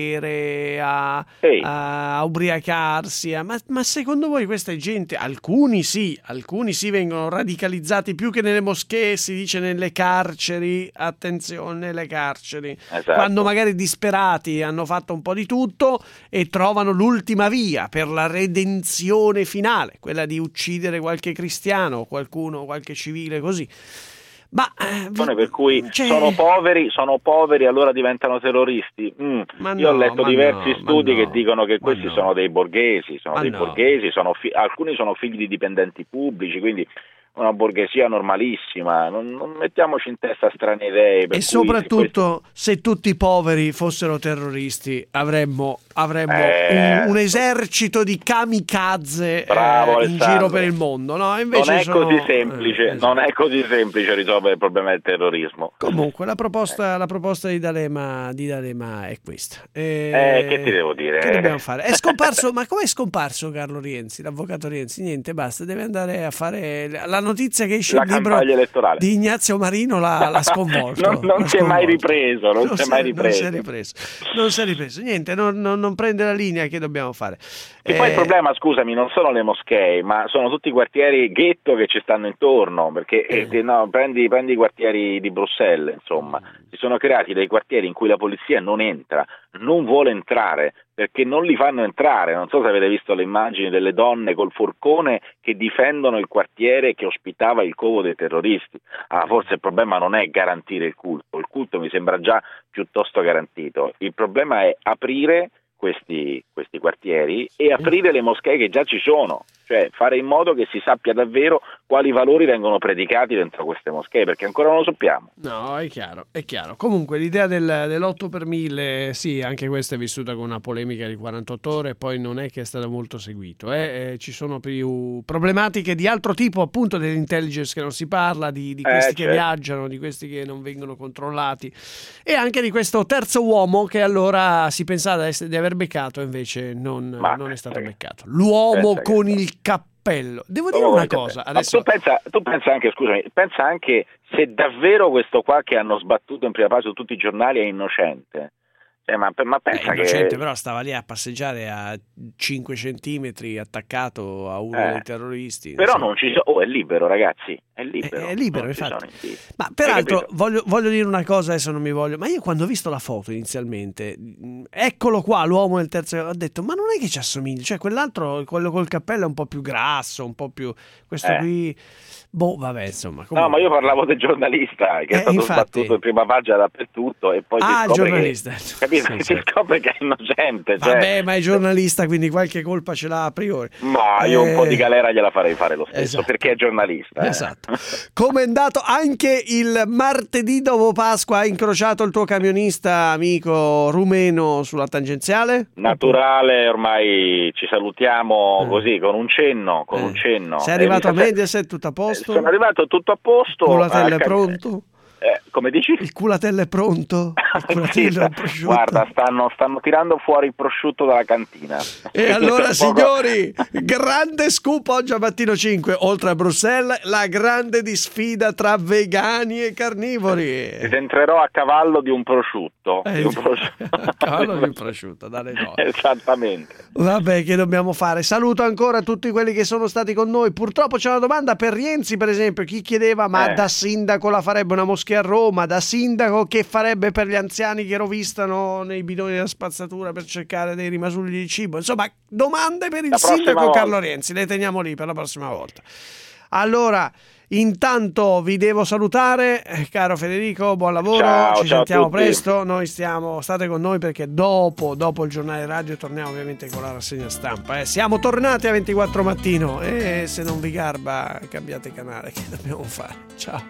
H: bere, a, sì. a ubriacarsi, a... Ma, ma secondo voi questa gente, alcuni sì, alcuni sì vengono radicalizzati più che nelle moschee, si dice nelle carceri, attenzione, nelle carceri,
G: esatto.
H: quando magari disperati hanno fatto un po' di tutto e trovano l'ultima via per la redenzione finale, quella di uccidere qualche cristiano, qualcuno, qualche civile così. Ma eh,
G: per cui
H: cioè...
G: sono poveri, sono poveri, allora diventano terroristi. Mm. Io ho
H: no,
G: letto diversi
H: no,
G: studi
H: no,
G: che dicono che questi
H: no.
G: sono dei borghesi, sono
H: ma
G: dei
H: no.
G: borghesi, sono fi- alcuni sono figli di dipendenti pubblici, quindi una borghesia normalissima, non, non mettiamoci in testa strane idee. Per
H: e soprattutto
G: questo...
H: se tutti i poveri fossero terroristi avremmo, avremmo
G: eh...
H: un, un esercito di kamikaze
G: Bravo,
H: eh, in giro per il mondo, no? Invece
G: non è
H: sono...
G: così semplice,
H: eh, esatto.
G: non è così semplice risolvere il problema del terrorismo.
H: Comunque la proposta, la proposta di D'Alema, di D'Alema è questa.
G: Eh, eh, che ti devo dire?
H: Che dobbiamo fare? È scomparso, ma com'è scomparso Carlo Rienzi, l'avvocato Rienzi? Niente, basta, deve andare a fare la notizia che esce
G: la
H: il libro
G: elettorale
H: di Ignazio Marino l'ha, l'ha sconvolto.
G: non non
H: l'ha
G: si è mai ripreso, non,
H: non
G: si è mai ripreso.
H: Non si è ripreso, non si è ripreso. Niente, non, non, non prende la linea, che dobbiamo fare?
G: E
H: eh...
G: poi il problema, scusami, non sono le moschee, ma sono tutti i quartieri ghetto che ci stanno intorno, perché eh. Eh, no, prendi, prendi i quartieri di Bruxelles, insomma, si sono creati dei quartieri in cui la polizia non entra, non vuole entrare, perché non li fanno entrare. Non so se avete visto le immagini delle donne col forcone che difendono il quartiere che ospitava il covo dei terroristi. Ah, forse il problema non è garantire il culto, il culto mi sembra già piuttosto garantito, il problema è aprire questi, questi quartieri e aprire le moschee che già ci sono, cioè fare in modo che si sappia davvero quali valori vengono predicati dentro queste moschee, perché ancora non lo sappiamo.
H: No, è chiaro, è chiaro. Comunque l'idea del, dell'otto per mille, sì, anche questa è vissuta con una polemica di quarantotto ore, poi non è che è stato molto seguito. Eh? Eh, ci sono più problematiche di altro tipo, appunto dell'intelligence che non si parla, di, di questi
G: eh,
H: che
G: certo.
H: viaggiano, di questi che non vengono controllati, e anche di questo terzo uomo che allora si pensava di aver beccato, invece non,
G: Ma,
H: non è stato
G: eh,
H: beccato. L'uomo
G: pensa
H: con
G: che...
H: il cappello. Devo dire una cosa. Adesso...
G: Tu pensa, tu pensa anche, scusami, pensa anche se davvero questo qua che hanno sbattuto in prima pagina su tutti i giornali è innocente. Cioè, ma, ma pensa
H: è innocente,
G: che...
H: però stava lì a passeggiare a cinque centimetri attaccato a uno
G: eh,
H: dei terroristi.
G: Però
H: insomma.
G: non ci sono... Oh, è libero, ragazzi. È È libero.
H: È, è libero,
G: non ci
H: infatti.
G: sono insidie.
H: Ma
G: Hai
H: peraltro
G: capito?
H: voglio, voglio dire una cosa, adesso non mi voglio, ma io quando ho visto la foto inizialmente, mh, eccolo qua l'uomo del terzo, ho detto ma non è che ci assomiglia, cioè quell'altro, quello col cappello è un po' più grasso, un po' più, questo
G: Eh.
H: qui, boh vabbè insomma.
G: No,
H: comunque.
G: ma io parlavo del giornalista che è
H: Eh,
G: stato
H: infatti.
G: sbattuto in prima pagina dappertutto e poi
H: Ah,
G: si
H: il
G: scopre
H: giornalista.
G: che, capito?
H: Sì,
G: si
H: certo.
G: scopre che è innocente. Cioè,
H: Vabbè, ma è giornalista, quindi qualche colpa ce l'ha a priori.
G: ma io un po' di
H: Eh,
G: galera gliela farei fare lo stesso,
H: esatto.
G: perché è giornalista. eh.
H: Esatto. Come è andato anche il martedì dopo Pasqua? Hai incrociato il tuo camionista amico rumeno sulla tangenziale?
G: Naturale, ormai ci salutiamo così con un cenno, con
H: Eh.
G: un cenno.
H: Sei
G: Eh,
H: arrivato a
G: mi sa-
H: Mediaset, tutto a posto?
G: Sono arrivato tutto a posto.
H: Culatelle
G: eh, cam-
H: pronto?
G: eh, come dici?
H: Il culatello è pronto? Il culatello è prosciutto?
G: Guarda, stanno, stanno tirando fuori il prosciutto dalla cantina.
H: E allora,
G: Poco-
H: signori, grande scoop oggi a Mattino cinque. Oltre a Bruxelles, la grande disfida tra vegani e carnivori.
G: Entrerò a cavallo di un prosciutto.
H: Eh,
G: di un prosciutto.
H: a cavallo di un prosciutto, dalle no.
G: Esattamente.
H: Vabbè, che dobbiamo fare? Saluto ancora tutti quelli che sono stati con noi. Purtroppo c'è una domanda per Rienzi, per esempio. Chi chiedeva, ma
G: Eh.
H: da sindaco la farebbe una moschea a Roma? Da sindaco che farebbe per gli anziani che rovistano nei bidoni della spazzatura per cercare dei rimasugli di cibo? Insomma, domande per il
G: La prossima
H: sindaco
G: volta.
H: Carlo Rienzi. Le teniamo lì per la prossima volta. Allora, intanto vi devo salutare, eh, caro Federico, buon lavoro,
G: Ciao,
H: ci
G: ciao a
H: sentiamo
G: tutti.
H: presto, noi stiamo, state con noi perché dopo, dopo il giornale radio torniamo ovviamente con la rassegna stampa, eh. Siamo tornati a ventiquattro mattino e se non vi garba cambiate canale, che dobbiamo fare? Ciao.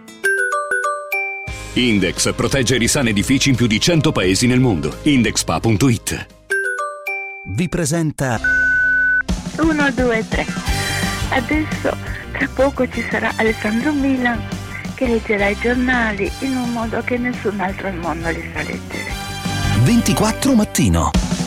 B: Index protegge i risani edifici in più di cento paesi nel mondo. Indexpa punto it vi presenta
O: uno, due, tre. Adesso, tra poco ci sarà Alessandro Milan che leggerà i giornali in un modo che nessun altro al mondo li sa leggere.
B: ventiquattro mattino.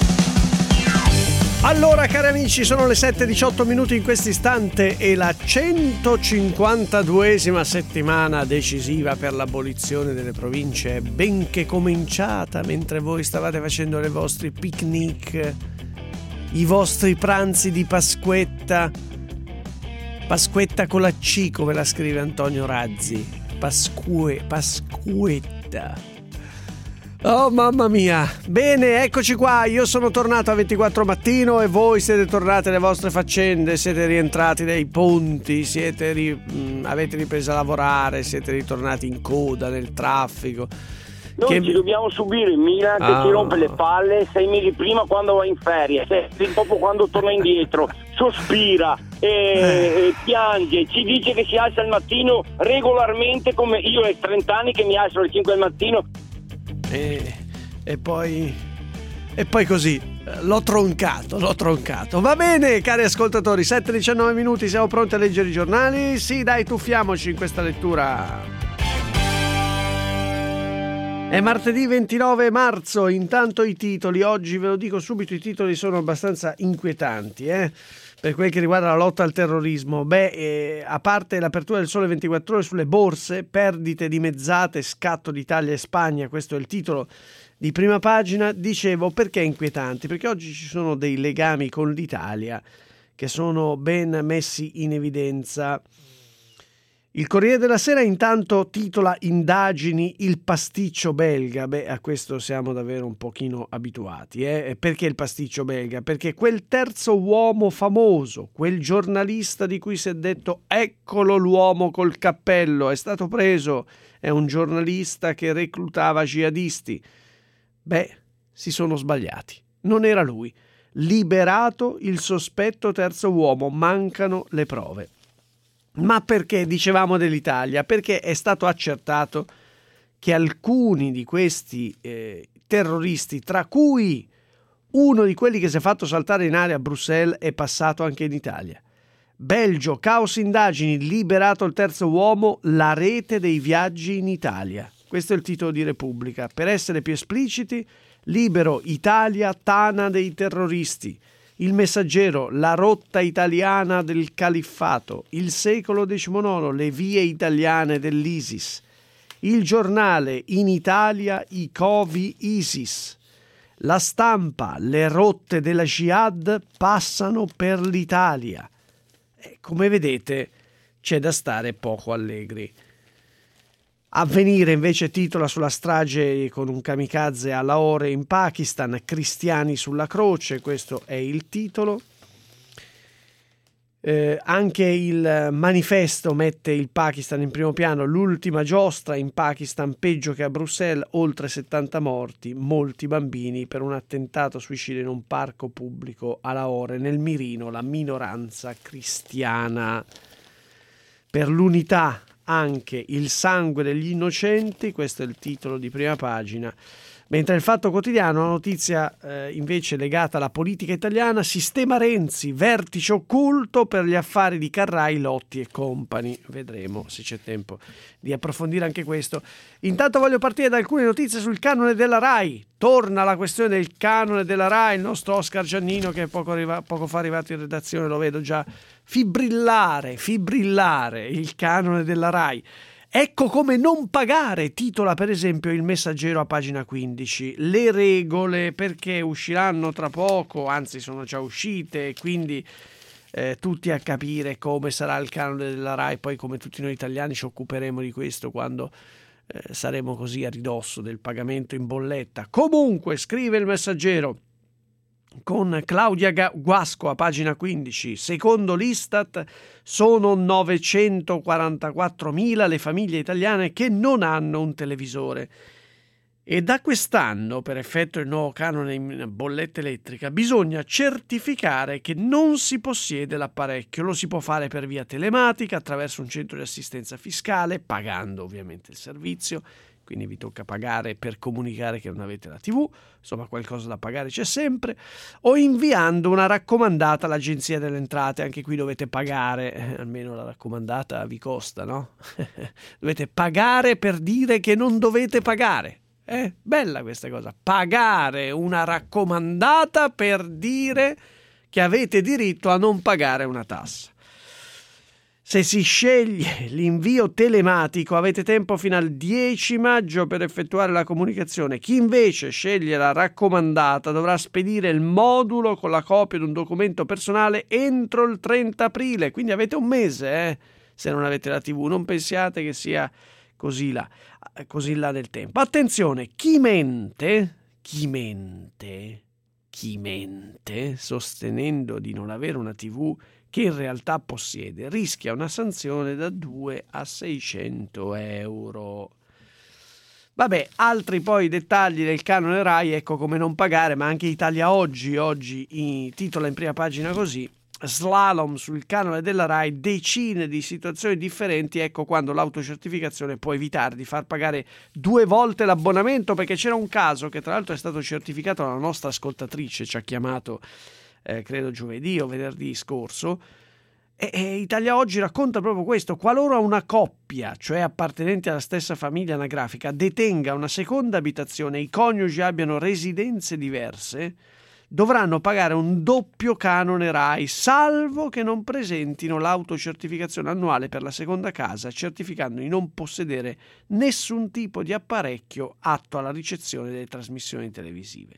H: Allora, cari amici, sono le sette e diciotto minuti in questo istante e la centocinquantaduesima settimana decisiva per l'abolizione delle province è ben che cominciata mentre voi stavate facendo le vostri picnic, i vostri pranzi di Pasquetta. Pasquetta con la C, come la scrive Antonio Razzi. Pasque, Pasquetta. Oh mamma mia, bene, eccoci qua, io sono tornato a ventiquattro mattino e voi siete tornati alle vostre faccende, siete rientrati dai ponti, siete ri... mh, avete ripreso a lavorare, siete ritornati in coda nel traffico.
P: Noi
H: Che-
P: ci dobbiamo subire il Milan che
H: Ah.
P: ci rompe le palle sei mesi prima quando va in ferie, sei mesi dopo quando torna indietro, sospira e,
H: Eh.
P: e piange, ci dice che si alza al mattino regolarmente come io ho trenta anni che mi alzo alle cinque del mattino.
H: E, e poi e poi così eh, l'ho troncato, l'ho troncato. Va bene, cari ascoltatori, sette e diciannove minuti, siamo pronti a leggere i giornali? Sì, dai, tuffiamoci in questa lettura. È martedì ventinove marzo, intanto i titoli, oggi ve lo dico subito, i titoli sono abbastanza inquietanti, eh? Per quel che riguarda la lotta al terrorismo. Beh, eh, a parte l'apertura del Sole ventiquattro Ore sulle borse, perdite dimezzate, scatto d'Italia e Spagna, questo è il titolo di prima pagina. Dicevo, perché inquietanti? Perché oggi ci sono dei legami con l'Italia che sono ben messi in evidenza. Il Corriere della Sera intanto titola indagini il pasticcio belga. Beh, a questo siamo davvero un pochino abituati. Eh? Perché il pasticcio belga? Perché quel terzo uomo famoso, quel giornalista di cui si è detto eccolo l'uomo col cappello, è stato preso, è un giornalista che reclutava jihadisti. Beh, si sono sbagliati. Non era lui. Liberato il sospetto terzo uomo, mancano le prove. Ma perché dicevamo dell'Italia? Perché è stato accertato che alcuni di questi eh, terroristi, tra cui uno di quelli che si è fatto saltare in aria a Bruxelles, è passato anche in Italia. Belgio, caos indagini, liberato il terzo uomo, la rete dei viaggi in Italia. Questo è il titolo di Repubblica. Per essere più espliciti, libero Italia, tana dei terroristi. Il Messaggero, la rotta italiana del califfato. Il secolo diciannove, le vie italiane dell'ISIS. Il Giornale, in Italia i covi ISIS. La Stampa, le rotte della Jihad passano per l'Italia. Eh, come vedete, c'è da stare poco allegri. Avvenire invece titola sulla strage con un kamikaze a Lahore in Pakistan, cristiani sulla croce, questo è il titolo. Eh, anche il Manifesto mette il Pakistan in primo piano, l'ultima giostra in Pakistan peggio che a Bruxelles, oltre settanta morti, molti bambini per un attentato suicidio in un parco pubblico a Lahore, nel mirino la minoranza cristiana. Per l'unità anche il sangue degli innocenti, questo è il titolo di prima pagina. Mentre il Fatto Quotidiano, una notizia eh, invece legata alla politica italiana, sistema Renzi, vertice occulto per gli affari di Carrai, Lotti e compagni. Vedremo se c'è tempo di approfondire anche questo. Intanto voglio partire da alcune notizie sul canone della Rai. Torna la questione del canone della Rai, il nostro Oscar Giannino che poco, arriva, poco fa è arrivato in redazione, lo vedo già fibrillare, fibrillare il canone della Rai. Ecco come non pagare, titola per esempio Il Messaggero a pagina quindici. Le regole, perché usciranno tra poco, anzi sono già uscite, quindi eh, tutti a capire come sarà il canone della Rai. Poi, come tutti noi italiani, ci occuperemo di questo quando eh, saremo così a ridosso del pagamento in bolletta. Comunque, scrive Il Messaggero con Claudia Guasco a pagina quindici, secondo l'Istat sono novecentoquarantaquattromila le famiglie italiane che non hanno un televisore e da quest'anno, per effetto del nuovo canone in bolletta elettrica, bisogna certificare che non si possiede l'apparecchio. Lo si può fare per via telematica attraverso un centro di assistenza fiscale, pagando ovviamente il servizio. Quindi vi tocca pagare per comunicare che non avete la tivù, insomma qualcosa da pagare c'è sempre, o inviando una raccomandata all'Agenzia delle Entrate. Anche qui dovete pagare, eh, almeno la raccomandata vi costa, no? Dovete pagare per dire che non dovete pagare. Eh? Bella questa cosa, pagare una raccomandata per dire che avete diritto a non pagare una tassa. Se si sceglie l'invio telematico avete tempo fino al dieci maggio per effettuare la comunicazione. Chi invece sceglie la raccomandata dovrà spedire il modulo con la copia di un documento personale entro il trenta aprile, quindi avete un mese eh, se non avete la tivù. Non pensiate che sia così là, così là nel tempo. Attenzione, chi mente, chi mente, chi mente sostenendo di non avere una tivù che in realtà possiede, rischia una sanzione da due a seicento euro. Vabbè, altri poi dettagli del canone Rai, ecco come non pagare, ma anche Italia Oggi, oggi in, titola in prima pagina così, slalom sul canone della Rai, decine di situazioni differenti, ecco quando l'autocertificazione può evitare di far pagare due volte l'abbonamento, perché c'era un caso che tra l'altro è stato certificato dalla nostra ascoltatrice, ci ha chiamato Eh, credo giovedì o venerdì scorso, e, e Italia Oggi racconta proprio questo: qualora una coppia, cioè appartenenti alla stessa famiglia anagrafica, detenga una seconda abitazione e i coniugi abbiano residenze diverse, dovranno pagare un doppio canone Rai, salvo che non presentino l'autocertificazione annuale per la seconda casa, certificando di non possedere nessun tipo di apparecchio atto alla ricezione delle trasmissioni televisive.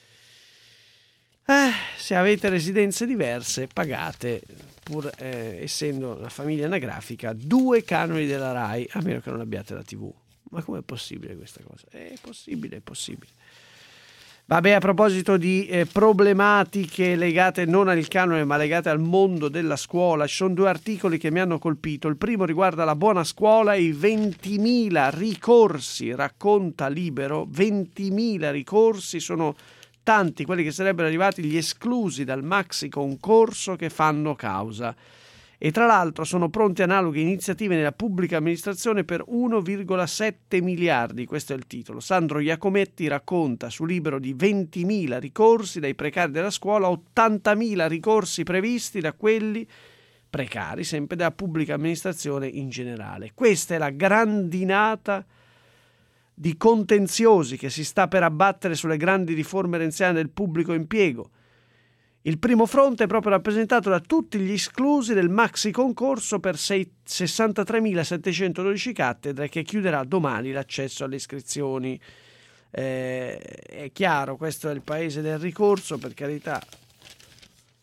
H: Eh, se avete residenze diverse pagate, pur eh, essendo una famiglia anagrafica, due canoni della Rai, a meno che non abbiate la tivù. Ma com'è possibile questa cosa? È possibile, è possibile. Vabbè, a proposito di eh, problematiche legate non al canone ma legate al mondo della scuola, ci sono due articoli che mi hanno colpito. Il primo riguarda la buona scuola e i ventimila ricorsi, racconta Libero. ventimila ricorsi, sono tanti quelli che sarebbero arrivati gli esclusi dal maxi concorso che fanno causa. E tra l'altro sono pronte analoghe iniziative nella pubblica amministrazione per uno virgola sette miliardi, questo è il titolo. Sandro Iacometti racconta su Libero di ventimila ricorsi dai precari della scuola, ottantamila ricorsi previsti da quelli precari, sempre della pubblica amministrazione in generale. Questa è la grandinata di contenziosi che si sta per abbattere sulle grandi riforme renziane del pubblico impiego. Il primo fronte è proprio rappresentato da tutti gli esclusi del maxi concorso per sessantatremilasettecentododici cattedre che chiuderà domani l'accesso alle iscrizioni. Eh, è chiaro, questo è il paese del ricorso, per carità.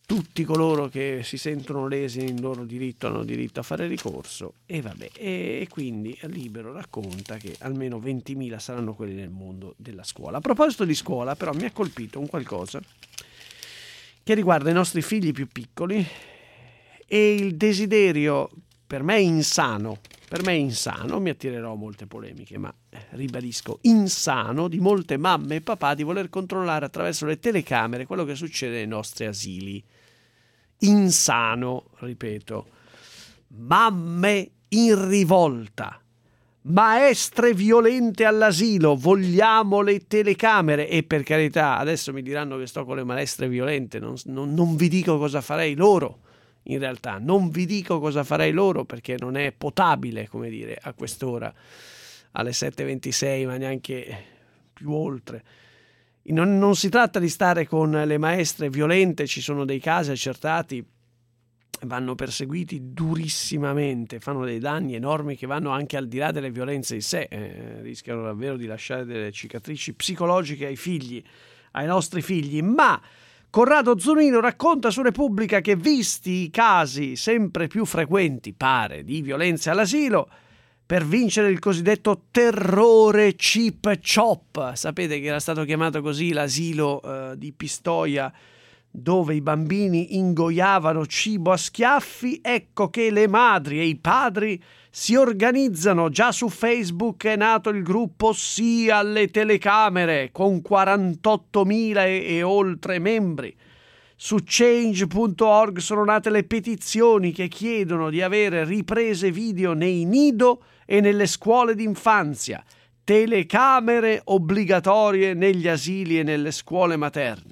H: tutti coloro che si sentono lesi nel loro diritto hanno diritto a fare ricorso, e vabbè, e quindi Libero racconta che almeno ventimila saranno quelli nel mondo della scuola. A proposito di scuola, però, mi ha colpito un qualcosa che riguarda i nostri figli più piccoli e il desiderio, per me insano, per me insano, mi attirerò molte polemiche, ma ribadisco, insano, di molte mamme e papà di voler controllare attraverso le telecamere quello che succede nei nostri asili. Insano, ripeto. Mamme in rivolta, maestre violente all'asilo, vogliamo le telecamere. E per carità, adesso mi diranno che sto con le maestre violente, non, non, non vi dico cosa farei loro. In realtà non vi dico cosa farei loro, perché non è potabile, come dire, a quest'ora, alle sette e ventisei, ma neanche più oltre. Non, non si tratta di stare con le maestre violente, ci sono dei casi accertati, vanno perseguiti durissimamente, fanno dei danni enormi che vanno anche al di là delle violenze in sé, eh, rischiano davvero di lasciare delle cicatrici psicologiche ai figli, ai nostri figli. Ma Corrado Zunino racconta su Repubblica che, visti i casi sempre più frequenti, pare, di violenze all'asilo, per vincere il cosiddetto terrore chip chop, sapete che era stato chiamato così l'asilo eh, di Pistoia, dove i bambini ingoiavano cibo a schiaffi, ecco che le madri e i padri si organizzano. Già su Facebook è nato il gruppo Sì alle telecamere, con quarantottomila e, e oltre membri. Su change punto org sono nate le petizioni che chiedono di avere riprese video nei nido e nelle scuole d'infanzia, telecamere obbligatorie negli asili e nelle scuole materne.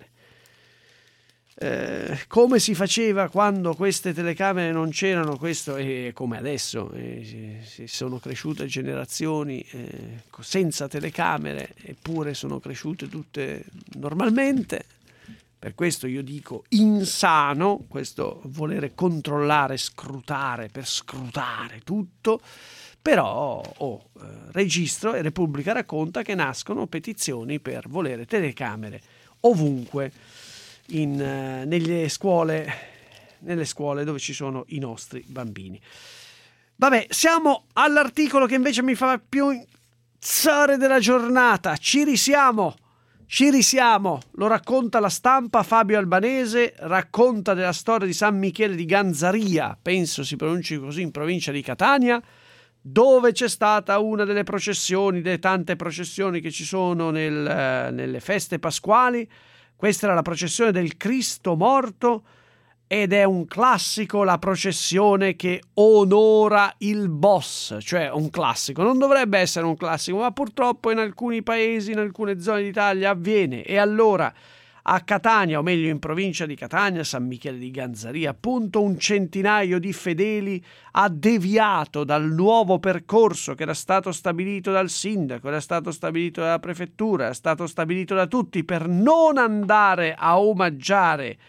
H: Eh, come si faceva quando queste telecamere non c'erano, questo è come adesso, eh, si sono cresciute generazioni eh, senza telecamere, eppure sono cresciute tutte normalmente. Per questo io dico insano questo volere controllare, scrutare per scrutare tutto. Però oh, eh, registro e Repubblica racconta che nascono petizioni per volere telecamere ovunque in, eh, nelle scuole, nelle scuole dove ci sono i nostri bambini. Vabbè, siamo all'articolo che invece mi fa più impazzire della giornata. Ci risiamo, ci risiamo. Lo racconta La Stampa, Fabio Albanese racconta della storia di San Michele di Ganzaria, penso si pronunci così, in provincia di Catania, dove c'è stata una delle processioni, delle tante processioni che ci sono nel, eh, nelle feste pasquali. Questa era la processione del Cristo morto ed è un classico, la processione che onora il boss, cioè un classico. Non dovrebbe essere un classico, ma purtroppo in alcuni paesi, in alcune zone d'Italia avviene. E allora a Catania, o meglio in provincia di Catania, San Michele di Ganzaria, appunto, un centinaio di fedeli ha deviato dal nuovo percorso che era stato stabilito dal sindaco, era stato stabilito dalla prefettura, era stato stabilito da tutti, per non andare a omaggiare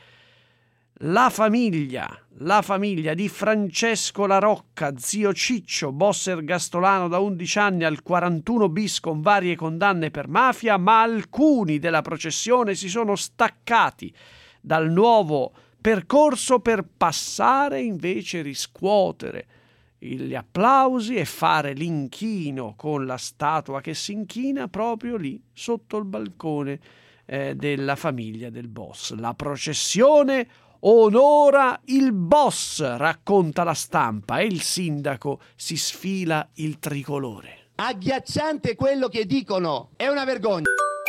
H: la famiglia, la famiglia di Francesco La Rocca, zio Ciccio, boss ergastolano da undici anni al quarantuno bis con varie condanne per mafia, ma alcuni della processione si sono staccati dal nuovo percorso per passare invece, riscuotere gli applausi e fare l'inchino con la statua che si inchina proprio lì sotto il balcone eh, della famiglia del boss. La processione onora il boss, racconta La Stampa, e il sindaco si sfila il tricolore.
Q: Agghiacciante quello che dicono, è una vergogna.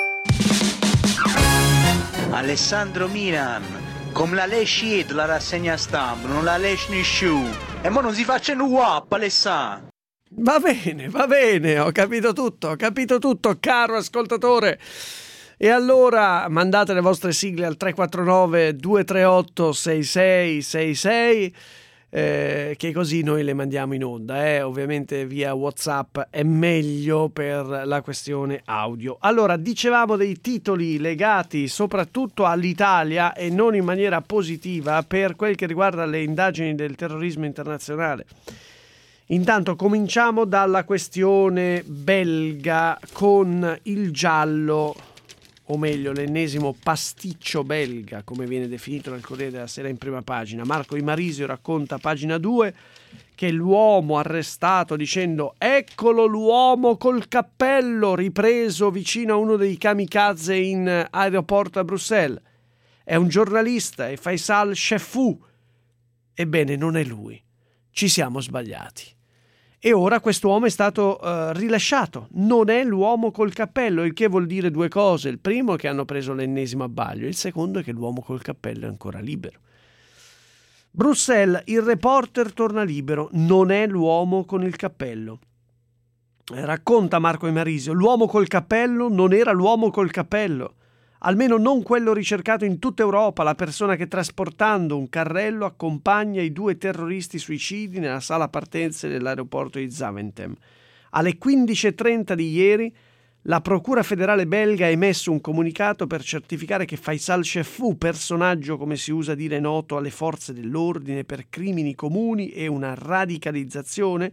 R: Alessandro Milan, come la lesci la rassegna stampa, non la lesci nessuno. E mo non si faccia un guap, Alessandro.
H: Va bene, va bene, ho capito tutto, ho capito tutto, caro ascoltatore. E allora mandate le vostre sigle al tre quattro nove due tre otto sei sei sei sei, eh, che così noi le mandiamo in onda. Eh. Ovviamente via WhatsApp è meglio per la questione audio. Allora, dicevamo dei titoli legati soprattutto all'Italia e non in maniera positiva per quel che riguarda le indagini del terrorismo internazionale. Intanto cominciamo dalla questione belga con il giallo, o meglio l'ennesimo pasticcio belga, come viene definito dal Corriere della Sera in prima pagina. Marco Imarisio racconta a pagina due che l'uomo arrestato dicendo eccolo l'uomo col cappello ripreso vicino a uno dei kamikaze in aeroporto a Bruxelles. È un giornalista, è Faisal Sheffou. Ebbene, non è lui. Ci siamo sbagliati. E ora quest'uomo è stato uh, rilasciato. Non è l'uomo col cappello, il che vuol dire due cose. Il primo è che hanno preso l'ennesimo abbaglio, il secondo è che l'uomo col cappello è ancora libero. Bruxelles, il reporter torna libero, non è l'uomo con il cappello. Racconta Marco Imarisio, l'uomo col cappello non era l'uomo col cappello. Almeno non quello ricercato in tutta Europa, la persona che trasportando un carrello accompagna i due terroristi suicidi nella sala partenze dell'aeroporto di Zaventem. Alle quindici e trenta di ieri la Procura federale belga ha emesso un comunicato per certificare che Faisal Sheffou, personaggio come si usa dire noto alle forze dell'ordine per crimini comuni e una radicalizzazione,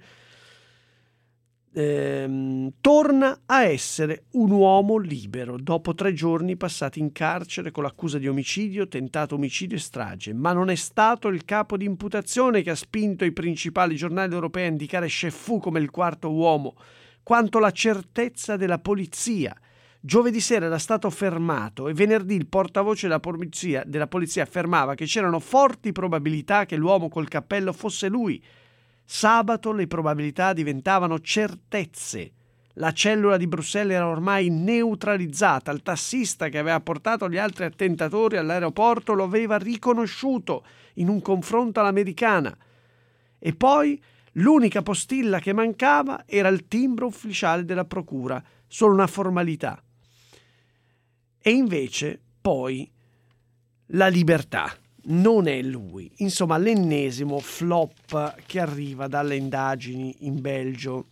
H: Ehm, torna a essere un uomo libero dopo tre giorni passati in carcere con l'accusa di omicidio, tentato omicidio e strage. Ma non è stato il capo di imputazione che ha spinto i principali giornali europei a indicare Sheffou come il quarto uomo, quanto la certezza della polizia. Giovedì sera era stato fermato e venerdì il portavoce della polizia, della polizia affermava che c'erano forti probabilità che l'uomo col cappello fosse lui. Sabato le probabilità diventavano certezze. La cellula di Bruxelles era ormai neutralizzata. Il tassista che aveva portato gli altri attentatori all'aeroporto lo aveva riconosciuto in un confronto all'americana. E poi l'unica postilla che mancava era il timbro ufficiale della procura, solo una formalità. E invece poi la libertà. Non è lui. Insomma, l'ennesimo flop che arriva dalle indagini in Belgio.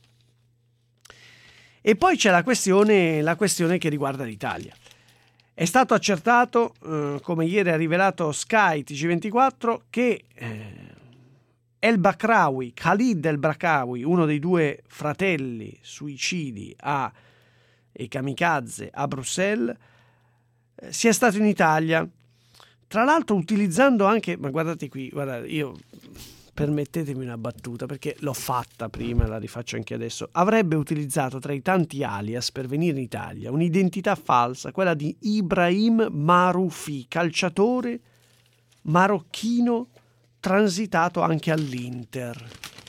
H: E poi c'è la questione, la questione che riguarda l'Italia. È stato accertato, eh, come ieri ha rivelato Sky T G ventiquattro, che eh, El Bakraoui, Khalid El Bakraoui, uno dei due fratelli suicidi a, e kamikaze a Bruxelles, eh, sia stato in Italia. Tra l'altro utilizzando anche, ma guardate qui, guardate, io permettetemi una battuta perché l'ho fatta prima, la rifaccio anche adesso, avrebbe utilizzato tra i tanti alias per venire in Italia un'identità falsa, quella di Ibrahim Maroufi, calciatore marocchino transitato anche all'Inter.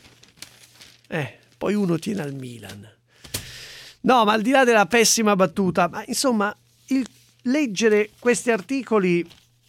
H: Eh, poi uno tiene al Milan. No, ma al di là della pessima battuta, ma insomma, il leggere questi articoli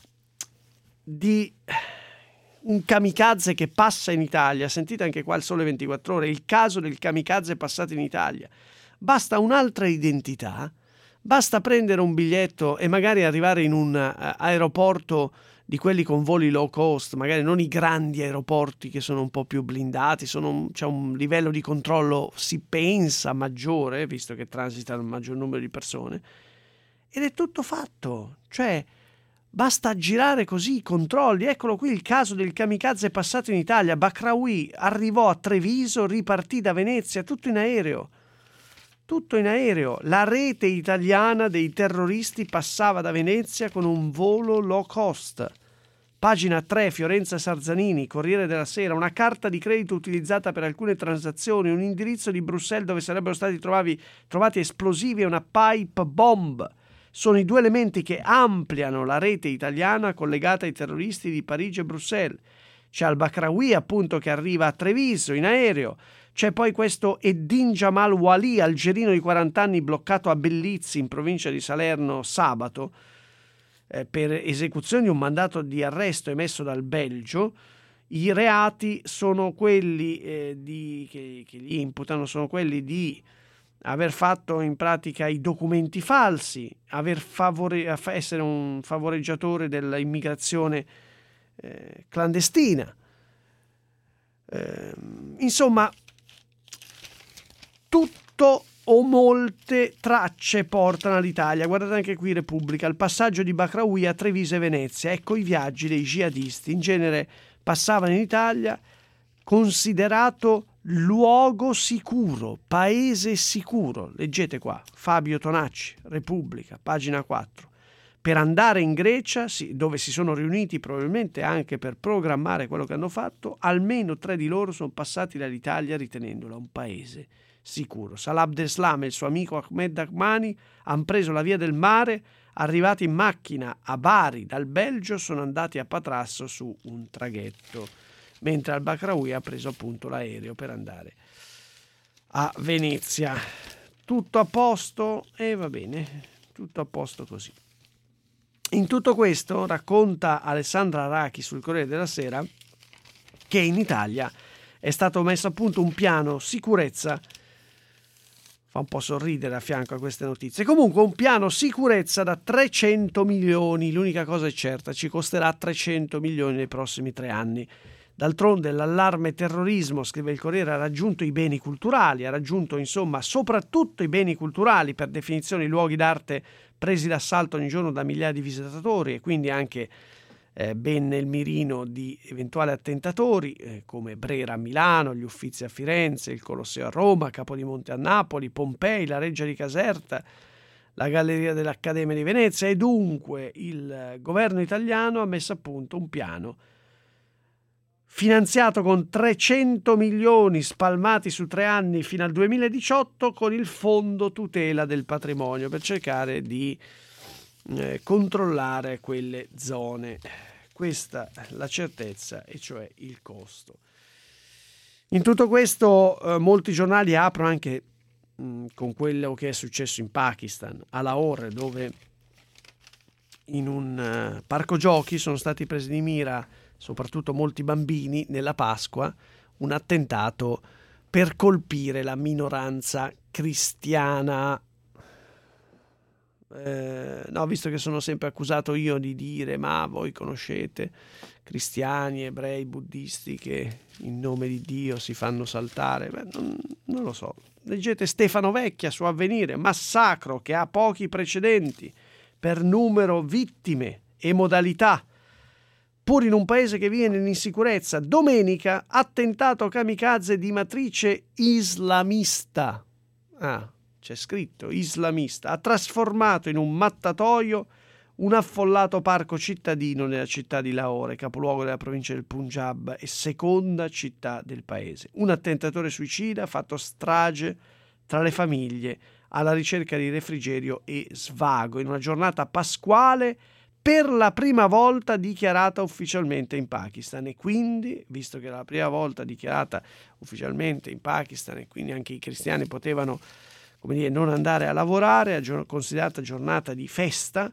H: di un kamikaze che passa in Italia, sentite anche qua il Sole ventiquattro Ore, il caso del kamikaze passato in Italia, basta un'altra identità, basta prendere un biglietto e magari arrivare in un uh, aeroporto di quelli con voli low cost, magari non i grandi aeroporti che sono un po' più blindati, sono, c'è un livello di controllo, si pensa, maggiore, visto che transitano un maggior numero di persone, ed è tutto fatto, cioè basta girare così i controlli. Eccolo qui il caso del kamikaze passato in Italia. Bakraoui arrivò a Treviso, ripartì da Venezia, tutto in aereo. Tutto in aereo. La rete italiana dei terroristi passava da Venezia con un volo low cost. Pagina tre, Fiorenza Sarzanini, Corriere della Sera. Una carta di credito utilizzata per alcune transazioni, un indirizzo di Bruxelles dove sarebbero stati trovati, trovati esplosivi e una pipe bomb. Sono i due elementi che ampliano la rete italiana collegata ai terroristi di Parigi e Bruxelles. C'è Al-Bakraoui appunto che arriva a Treviso in aereo. C'è poi questo Eddin Jamal Wali, algerino di quaranta anni, bloccato a Bellizzi in provincia di Salerno sabato eh, per esecuzione di un mandato di arresto emesso dal Belgio. I reati sono quelli eh, di, che, che gli imputano sono quelli di aver fatto in pratica i documenti falsi, aver favore, essere un favoreggiatore dell'immigrazione eh, clandestina. Eh, insomma, tutto o molte tracce portano all'Italia. Guardate anche qui Repubblica, il passaggio di Bakraoui a Treviso e Venezia. Ecco i viaggi dei jihadisti. In genere passavano in Italia, considerato luogo sicuro, paese sicuro. Leggete qua, Fabio Tonacci, Repubblica, pagina quattro. Per andare in Grecia, sì, dove si sono riuniti probabilmente anche per programmare quello che hanno fatto, almeno tre di loro sono passati dall'Italia ritenendola un paese sicuro. Salah Abdeslam e il suo amico Ahmed Ahmani hanno preso la via del mare, arrivati in macchina a Bari dal Belgio, sono andati a Patrasso su un traghetto, mentre al-Bakraoui ha preso appunto l'aereo per andare a Venezia. Tutto a posto? E va bene, tutto a posto così. In tutto questo racconta Alessandra Arachi sul Corriere della Sera che in Italia è stato messo a punto un piano sicurezza, fa un po' sorridere a fianco a queste notizie, comunque un piano sicurezza da trecento milioni, l'unica cosa è certa, ci costerà trecento milioni nei prossimi tre anni. D'altronde l'allarme terrorismo, scrive il Corriere, ha raggiunto i beni culturali, ha raggiunto insomma soprattutto i beni culturali, per definizione i luoghi d'arte presi d'assalto ogni giorno da migliaia di visitatori e quindi anche eh, ben nel mirino di eventuali attentatori eh, come Brera a Milano, gli Uffizi a Firenze, il Colosseo a Roma, Capodimonte a Napoli, Pompei, la Reggia di Caserta, la Galleria dell'Accademia di Venezia, e dunque il governo italiano ha messo a punto un piano finanziato con trecento milioni spalmati su tre anni fino al duemiladiciotto con il Fondo Tutela del Patrimonio per cercare di eh, controllare quelle zone. Questa è la certezza, e cioè il costo. In tutto questo eh, molti giornali aprono anche mh, con quello che è successo in Pakistan, a Lahore, dove in un uh, parco giochi sono stati presi di mira soprattutto molti bambini nella Pasqua, un attentato per colpire la minoranza cristiana. Eh, no, visto che sono sempre accusato io di dire ma voi conoscete cristiani, ebrei, buddisti che in nome di Dio si fanno saltare, beh, non, non lo so. Leggete Stefano Vecchia su Avvenire, massacro che ha pochi precedenti per numero, vittime e modalità, pur in un paese che vive nell'insicurezza. Domenica, attentato kamikaze di matrice islamista. Ah, c'è scritto islamista. Ha trasformato in un mattatoio un affollato parco cittadino nella città di Lahore, capoluogo della provincia del Punjab e seconda città del paese. Un attentatore suicida ha fatto strage tra le famiglie alla ricerca di refrigerio e svago in una giornata pasquale per la prima volta dichiarata ufficialmente in Pakistan. E quindi, visto che era la prima volta dichiarata ufficialmente in Pakistan e quindi anche i cristiani potevano, come dire, non andare a lavorare, considerata giornata di festa,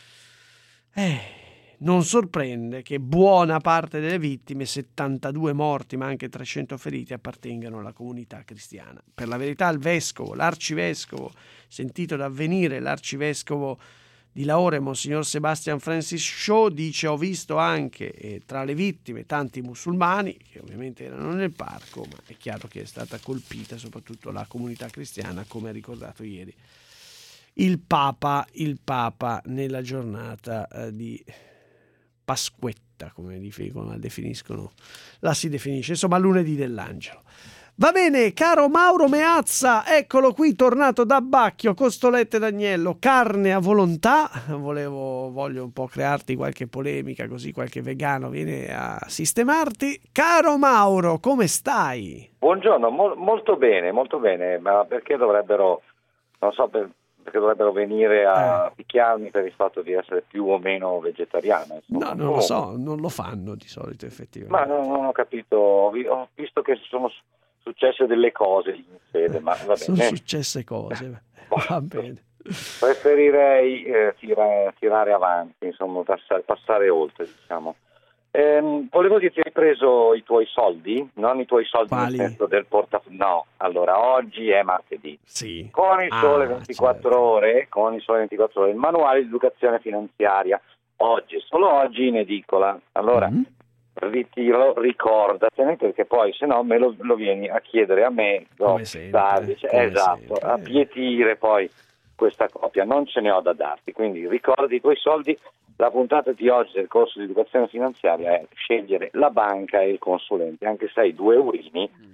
H: eh, non sorprende che buona parte delle vittime, settantadue morti ma anche trecento feriti, appartengano alla comunità cristiana. Per la verità il vescovo, l'arcivescovo, sentito da Avvenire, l'arcivescovo di Lahore, Monsignor Sebastian Francis Shaw, dice: ho visto anche eh, tra le vittime tanti musulmani che ovviamente erano nel parco, ma è chiaro che è stata colpita soprattutto la comunità cristiana, come ha ricordato ieri il Papa, il Papa nella giornata eh, di Pasquetta, come dicono, la definiscono, la si definisce, insomma lunedì dell'Angelo. Va bene, caro Mauro Meazza, eccolo qui, tornato da Bacchio, costolette d'agnello, carne a volontà. Volevo, voglio un po' crearti qualche polemica, così qualche vegano viene a sistemarti. Caro Mauro, come stai?
S: Buongiorno, mo- molto bene, molto bene, ma perché dovrebbero, non so, per, perché dovrebbero venire a eh. picchiarmi per il fatto di essere più o meno vegetariano? Insomma.
H: No, non Comunque. lo so, non lo fanno di solito effettivamente.
S: Ma non, non ho capito, ho, vi- ho visto che sono successe delle cose in sede, ma va bene.
H: Sono successe cose, va bene.
S: Preferirei eh, tira, tirare avanti, insomma, passare, passare oltre, diciamo. Ehm, volevo dirti, hai preso i tuoi soldi? Non i tuoi soldi
H: Quali?
S: nel senso del portafoglio. No, allora, oggi è martedì.
H: Sì.
S: Con il sole
H: ah,
S: ventiquattro
H: certo.
S: ore, con il sole ventiquattro ore, il manuale di educazione finanziaria. Oggi, solo oggi in edicola. Allora, mm-hmm. ritiro, ricordatene, perché poi se no me lo, lo vieni a chiedere a me,
H: come
S: no,
H: sempre,
S: darvi,
H: come
S: esatto,
H: sempre.
S: a pietire poi questa copia, non ce ne ho da darti, quindi ricordi i tuoi soldi. La puntata di oggi del corso di educazione finanziaria è scegliere la banca e il consulente, anche se hai due eurini,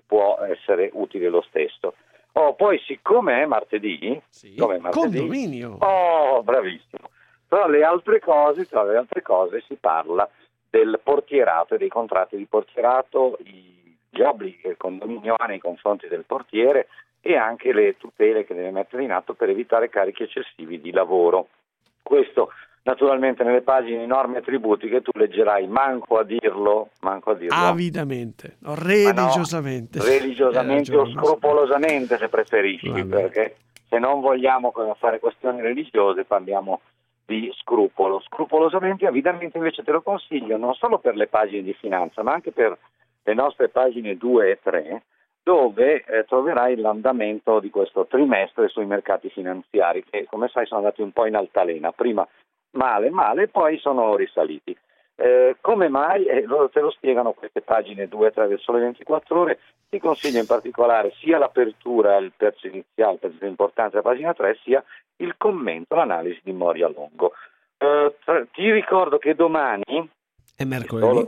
S: può essere utile lo stesso. Oh, poi siccome è martedì,
H: sì.
S: come è martedì,
H: condominio.
S: Oh, bravissimo. Tra le altre cose, tra le altre cose si parla del portierato e dei contratti di portierato, gli obblighi che il condominio ha nei confronti del portiere e anche le tutele che deve mettere in atto per evitare carichi eccessivi di lavoro. Questo naturalmente nelle pagine norme e tributi che tu leggerai, manco a dirlo, manco a dirlo.
H: Avidamente, no, religiosamente.
S: No, religiosamente o scrupolosamente se preferisci,
H: Vabbè.
S: Perché se non vogliamo fare questioni religiose parliamo di scrupolo. Scrupolosamente, avidamente invece te lo consiglio, non solo per le pagine di finanza, ma anche per le nostre pagine due e tre, dove eh, troverai l'andamento di questo trimestre sui mercati finanziari, che come sai sono andati un po' in altalena, prima male male, poi sono risaliti. Eh, come mai? Eh, loro te lo spiegano queste pagine due e tre del Sole ventiquattro Ore. Ti consiglio in particolare sia l'apertura, il pezzo iniziale, il pezzo importante della pagina tre, sia il commento, l'analisi di Moria Longo. Eh, tra, ti ricordo che domani
H: è mercoledì.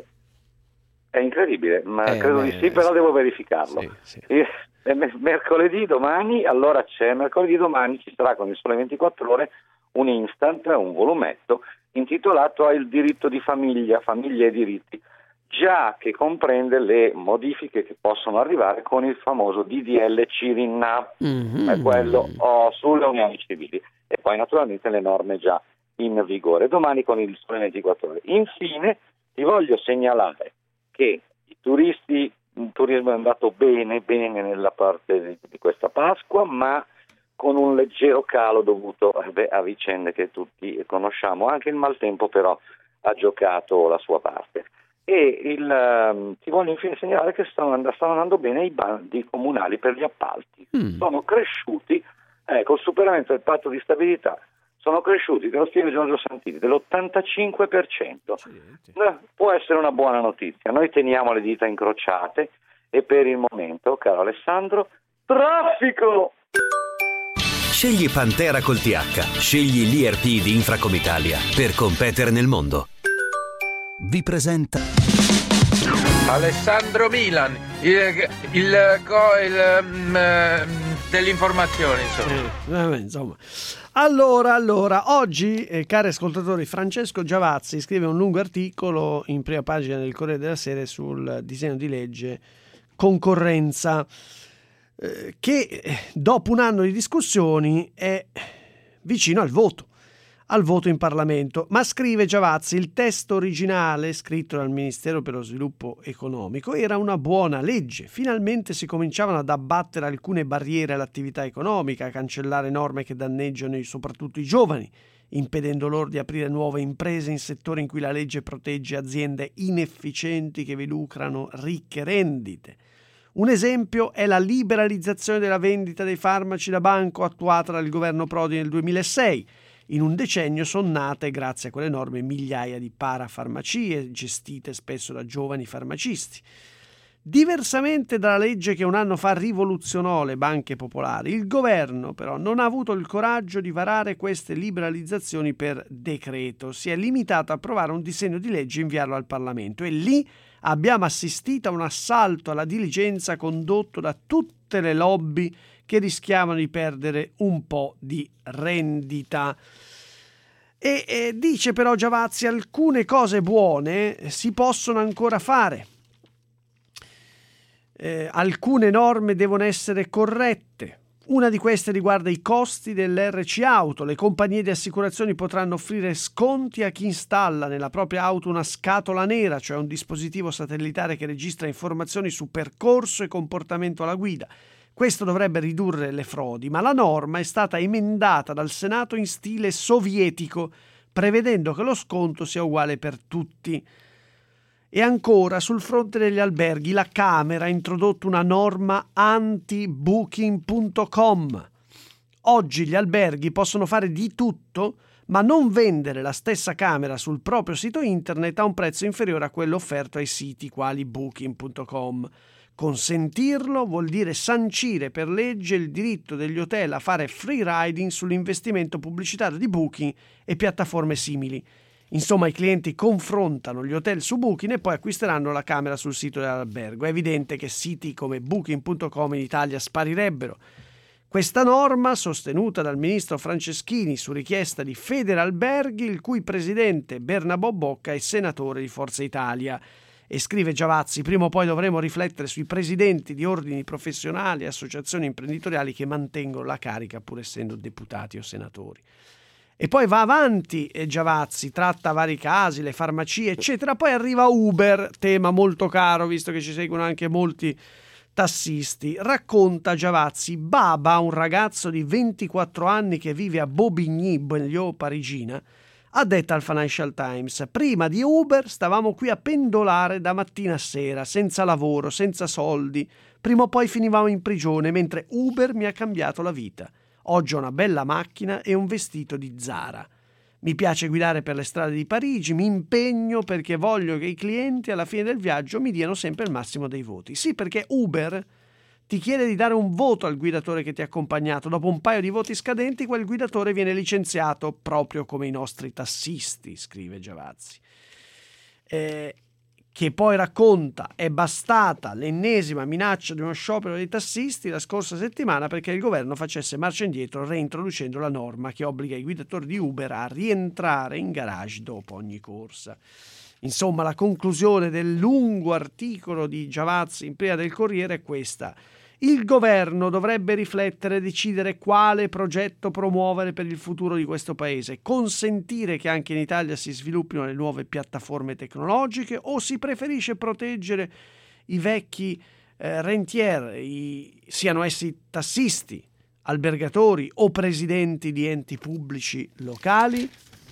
S: È incredibile, ma
H: eh,
S: credo
H: beh,
S: di sì, però
H: sì.
S: devo verificarlo.
H: Sì, sì.
S: È mercoledì domani, allora c'è mercoledì domani ci sarà con il Sole ventiquattro Ore un instant, un volumetto intitolato Il diritto di famiglia, famiglia e diritti, già che comprende le modifiche che possono arrivare con il famoso D D L Cirinna, mm-hmm. è quello oh, sulle unioni civili, e poi naturalmente le norme già in vigore. Domani con il Sole ventiquattro Ore. Infine ti voglio segnalare che i turisti, il turismo è andato bene, bene nella parte di, di questa Pasqua, ma con un leggero calo dovuto beh, a vicende che tutti conosciamo. Anche il maltempo però ha giocato la sua parte. E il, um, ti voglio infine segnalare che stanno, and- stanno andando bene i bandi comunali per gli appalti. Mm. Sono cresciuti, eh, col superamento del patto di stabilità, sono cresciuti, te lo spiega Giorgio Santini, dell'ottantacinque per cento. Eh, può essere una buona notizia. Noi teniamo le dita incrociate e per il momento, caro Alessandro, traffico!
B: Scegli Pantera col T H, scegli l'I R P di Infracomitalia per competere nel mondo. Vi presenta
T: Alessandro Milan, il, il, co- il um, dell'informazione, insomma.
H: Eh, insomma. Allora, allora, oggi, eh, cari ascoltatori, Francesco Giavazzi scrive un lungo articolo in prima pagina del Corriere della Sera sul disegno di legge concorrenza, eh, che dopo un anno di discussioni è vicino al voto. al voto in Parlamento, ma scrive Giavazzi, il testo originale scritto dal Ministero per lo Sviluppo Economico era una buona legge, finalmente si cominciavano ad abbattere alcune barriere all'attività economica, a cancellare norme che danneggiano soprattutto i giovani, impedendo loro di aprire nuove imprese in settori in cui la legge protegge aziende inefficienti che vi lucrano ricche rendite. Un esempio è la liberalizzazione della vendita dei farmaci da banco attuata dal governo Prodi nel duemilasei. In un decennio sono nate, grazie a quelle norme, migliaia di parafarmacie gestite spesso da giovani farmacisti. Diversamente dalla legge che un anno fa rivoluzionò le banche popolari, il governo però non ha avuto il coraggio di varare queste liberalizzazioni per decreto. Si è limitato a approvare un disegno di legge e inviarlo al Parlamento e lì abbiamo assistito a un assalto alla diligenza condotto da tutte le lobby che rischiavano di perdere un po' di rendita. E, e dice però Giavazzi, alcune cose buone si possono ancora fare. Eh, alcune norme devono essere corrette. Una di queste riguarda i costi dell'R C auto. Le compagnie di assicurazioni potranno offrire sconti a chi installa nella propria auto una scatola nera, cioè un dispositivo satellitare che registra informazioni su percorso e comportamento alla guida. Questo dovrebbe ridurre le frodi, ma la norma è stata emendata dal Senato in stile sovietico, prevedendo che lo sconto sia uguale per tutti. E ancora, sul fronte degli alberghi, la Camera ha introdotto una norma anti booking punto com. Oggi gli alberghi possono fare di tutto, ma non vendere la stessa camera sul proprio sito internet a un prezzo inferiore a quello offerto ai siti quali booking punto com. Consentirlo vuol dire sancire per legge il diritto degli hotel a fare free riding sull'investimento pubblicitario di Booking e piattaforme simili. Insomma, i clienti confrontano gli hotel su Booking e poi acquisteranno la camera sul sito dell'albergo. È evidente che siti come booking punto com in Italia sparirebbero. Questa norma, sostenuta dal ministro Franceschini su richiesta di Federalberghi, il cui presidente Bernabò Bocca è senatore di Forza Italia. E scrive Giavazzi, prima o poi dovremo riflettere sui presidenti di ordini professionali e associazioni imprenditoriali che mantengono la carica pur essendo deputati o senatori. E poi va avanti e Giavazzi tratta vari casi, le farmacie eccetera, poi arriva Uber, tema molto caro visto che ci seguono anche molti tassisti. Racconta Giavazzi, Baba, un ragazzo di ventiquattro anni che vive a Bobigny, banlieue parigina, ha detto al Financial Times: prima di Uber stavamo qui a pendolare da mattina a sera, senza lavoro, senza soldi, prima o poi finivamo in prigione, mentre Uber mi ha cambiato la vita. Oggi ho una bella macchina e un vestito di Zara. Mi piace guidare per le strade di Parigi, mi impegno perché voglio che i clienti alla fine del viaggio mi diano sempre il massimo dei voti. Sì, perché Uber ti chiede di dare un voto al guidatore che ti ha accompagnato. Dopo un paio di voti scadenti, quel guidatore viene licenziato, proprio come i nostri tassisti, scrive Giavazzi. Eh, che poi racconta: è bastata l'ennesima minaccia di uno sciopero dei tassisti la scorsa settimana perché il governo facesse marcia indietro reintroducendo la norma che obbliga i guidatori di Uber a rientrare in garage dopo ogni corsa. Insomma, la conclusione del lungo articolo di Giavazzi in prima del Corriere è questa: il governo dovrebbe riflettere e decidere quale progetto promuovere per il futuro di questo paese, consentire che anche in Italia si sviluppino le nuove piattaforme tecnologiche, o si preferisce proteggere i vecchi eh, rentier, i, siano essi tassisti, albergatori o presidenti di enti pubblici locali?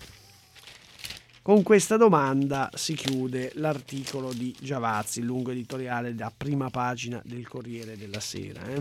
H: Con questa domanda si chiude l'articolo di Giavazzi, il lungo editoriale da prima pagina del Corriere della Sera. Eh.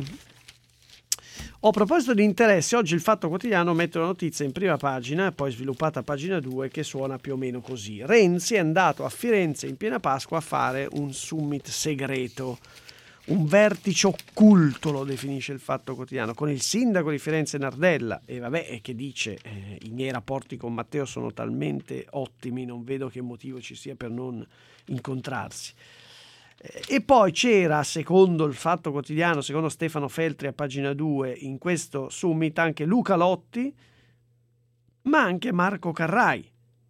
H: Oh, a proposito di interessi, oggi il Fatto Quotidiano mette una notizia in prima pagina, poi sviluppata a pagina due, che suona più o meno così. Renzi è andato a Firenze in piena Pasqua a fare un summit segreto. Un vertice occulto, lo definisce il Fatto Quotidiano, con il sindaco di Firenze Nardella. E vabbè, e che dice, eh, i miei rapporti con Matteo sono talmente ottimi, non vedo che motivo ci sia per non incontrarsi. Eh, e poi c'era, secondo il Fatto Quotidiano, secondo Stefano Feltri a pagina due, in questo summit anche Luca Lotti, ma anche Marco Carrai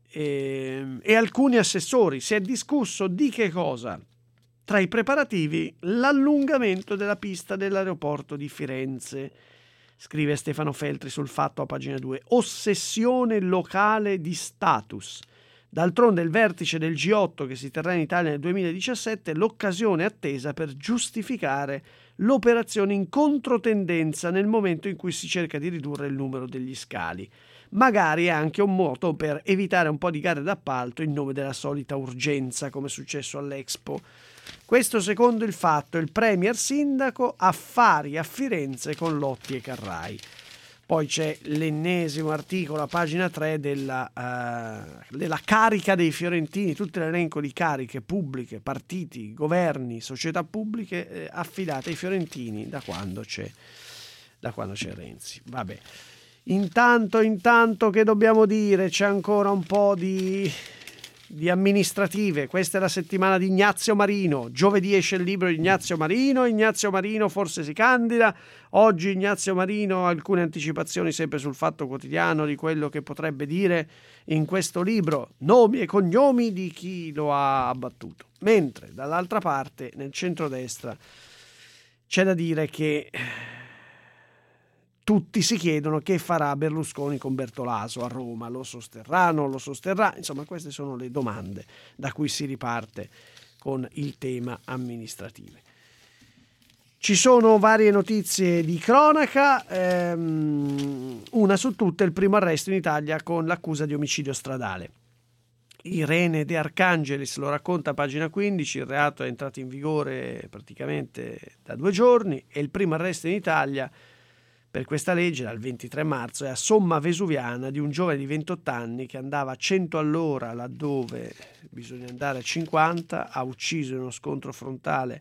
H: e, e alcuni assessori. Si è discusso di che cosa? Tra i preparativi, l'allungamento della pista dell'aeroporto di Firenze. Scrive Stefano Feltri sul Fatto a pagina due. Ossessione locale di status. D'altronde il vertice del G otto che si terrà in Italia nel duemiladiciassette è l'occasione attesa per giustificare l'operazione in controtendenza nel momento in cui si cerca di ridurre il numero degli scali. Magari è anche un modo per evitare un po' di gare d'appalto in nome della solita urgenza, come è successo all'Expo. Questo secondo il Fatto, il premier sindaco, affari a Firenze con Lotti e Carrai. Poi c'è l'ennesimo articolo a pagina tre della, uh, della carica dei fiorentini, tutto l'elenco di cariche pubbliche, partiti, governi, società pubbliche eh, affidate ai fiorentini da quando c'è, da quando c'è Renzi. Vabbè. Intanto, intanto che dobbiamo dire, c'è ancora un po' di... di amministrative. Questa è la settimana di Ignazio Marino. Giovedì esce il libro di Ignazio Marino. Ignazio Marino forse si candida. Oggi Ignazio Marino, alcune anticipazioni sempre sul Fatto Quotidiano di quello che potrebbe dire in questo libro, nomi e cognomi di chi lo ha abbattuto. Mentre dall'altra parte, nel centrodestra, c'è da dire che tutti si chiedono che farà Berlusconi con Bertolaso a Roma, lo sosterrà, non lo sosterrà, insomma queste sono le domande da cui si riparte con il tema amministrativo. Ci sono varie notizie di cronaca, ehm, una su tutte il primo arresto in Italia con l'accusa di omicidio stradale. Irene De Arcangelis lo racconta a pagina quindici, il reato è entrato in vigore praticamente da due giorni e il primo arresto in Italia per questa legge dal ventitré marzo è a Somma Vesuviana di un giovane di ventotto anni che andava a cento all'ora laddove bisogna andare a cinquanta, ha ucciso in uno scontro frontale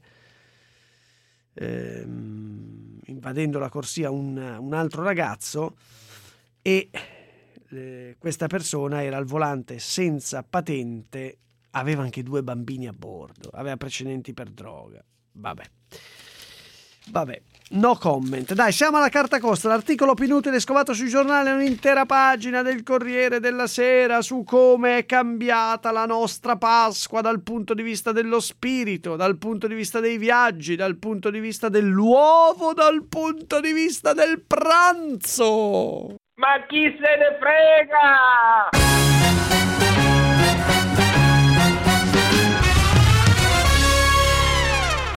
H: ehm, invadendo la corsia un, un altro ragazzo e eh, questa persona era al volante senza patente, aveva anche due bambini a bordo, aveva precedenti per droga. Vabbè. Vabbè, no comment. Dai, siamo alla carta costa. L'articolo più inutile scovato sui giornali è un'intera pagina del Corriere della Sera su come è cambiata la nostra Pasqua dal punto di vista dello spirito, dal punto di vista dei viaggi, dal punto di vista dell'uovo, dal punto di vista del pranzo.
T: Ma chi se ne frega?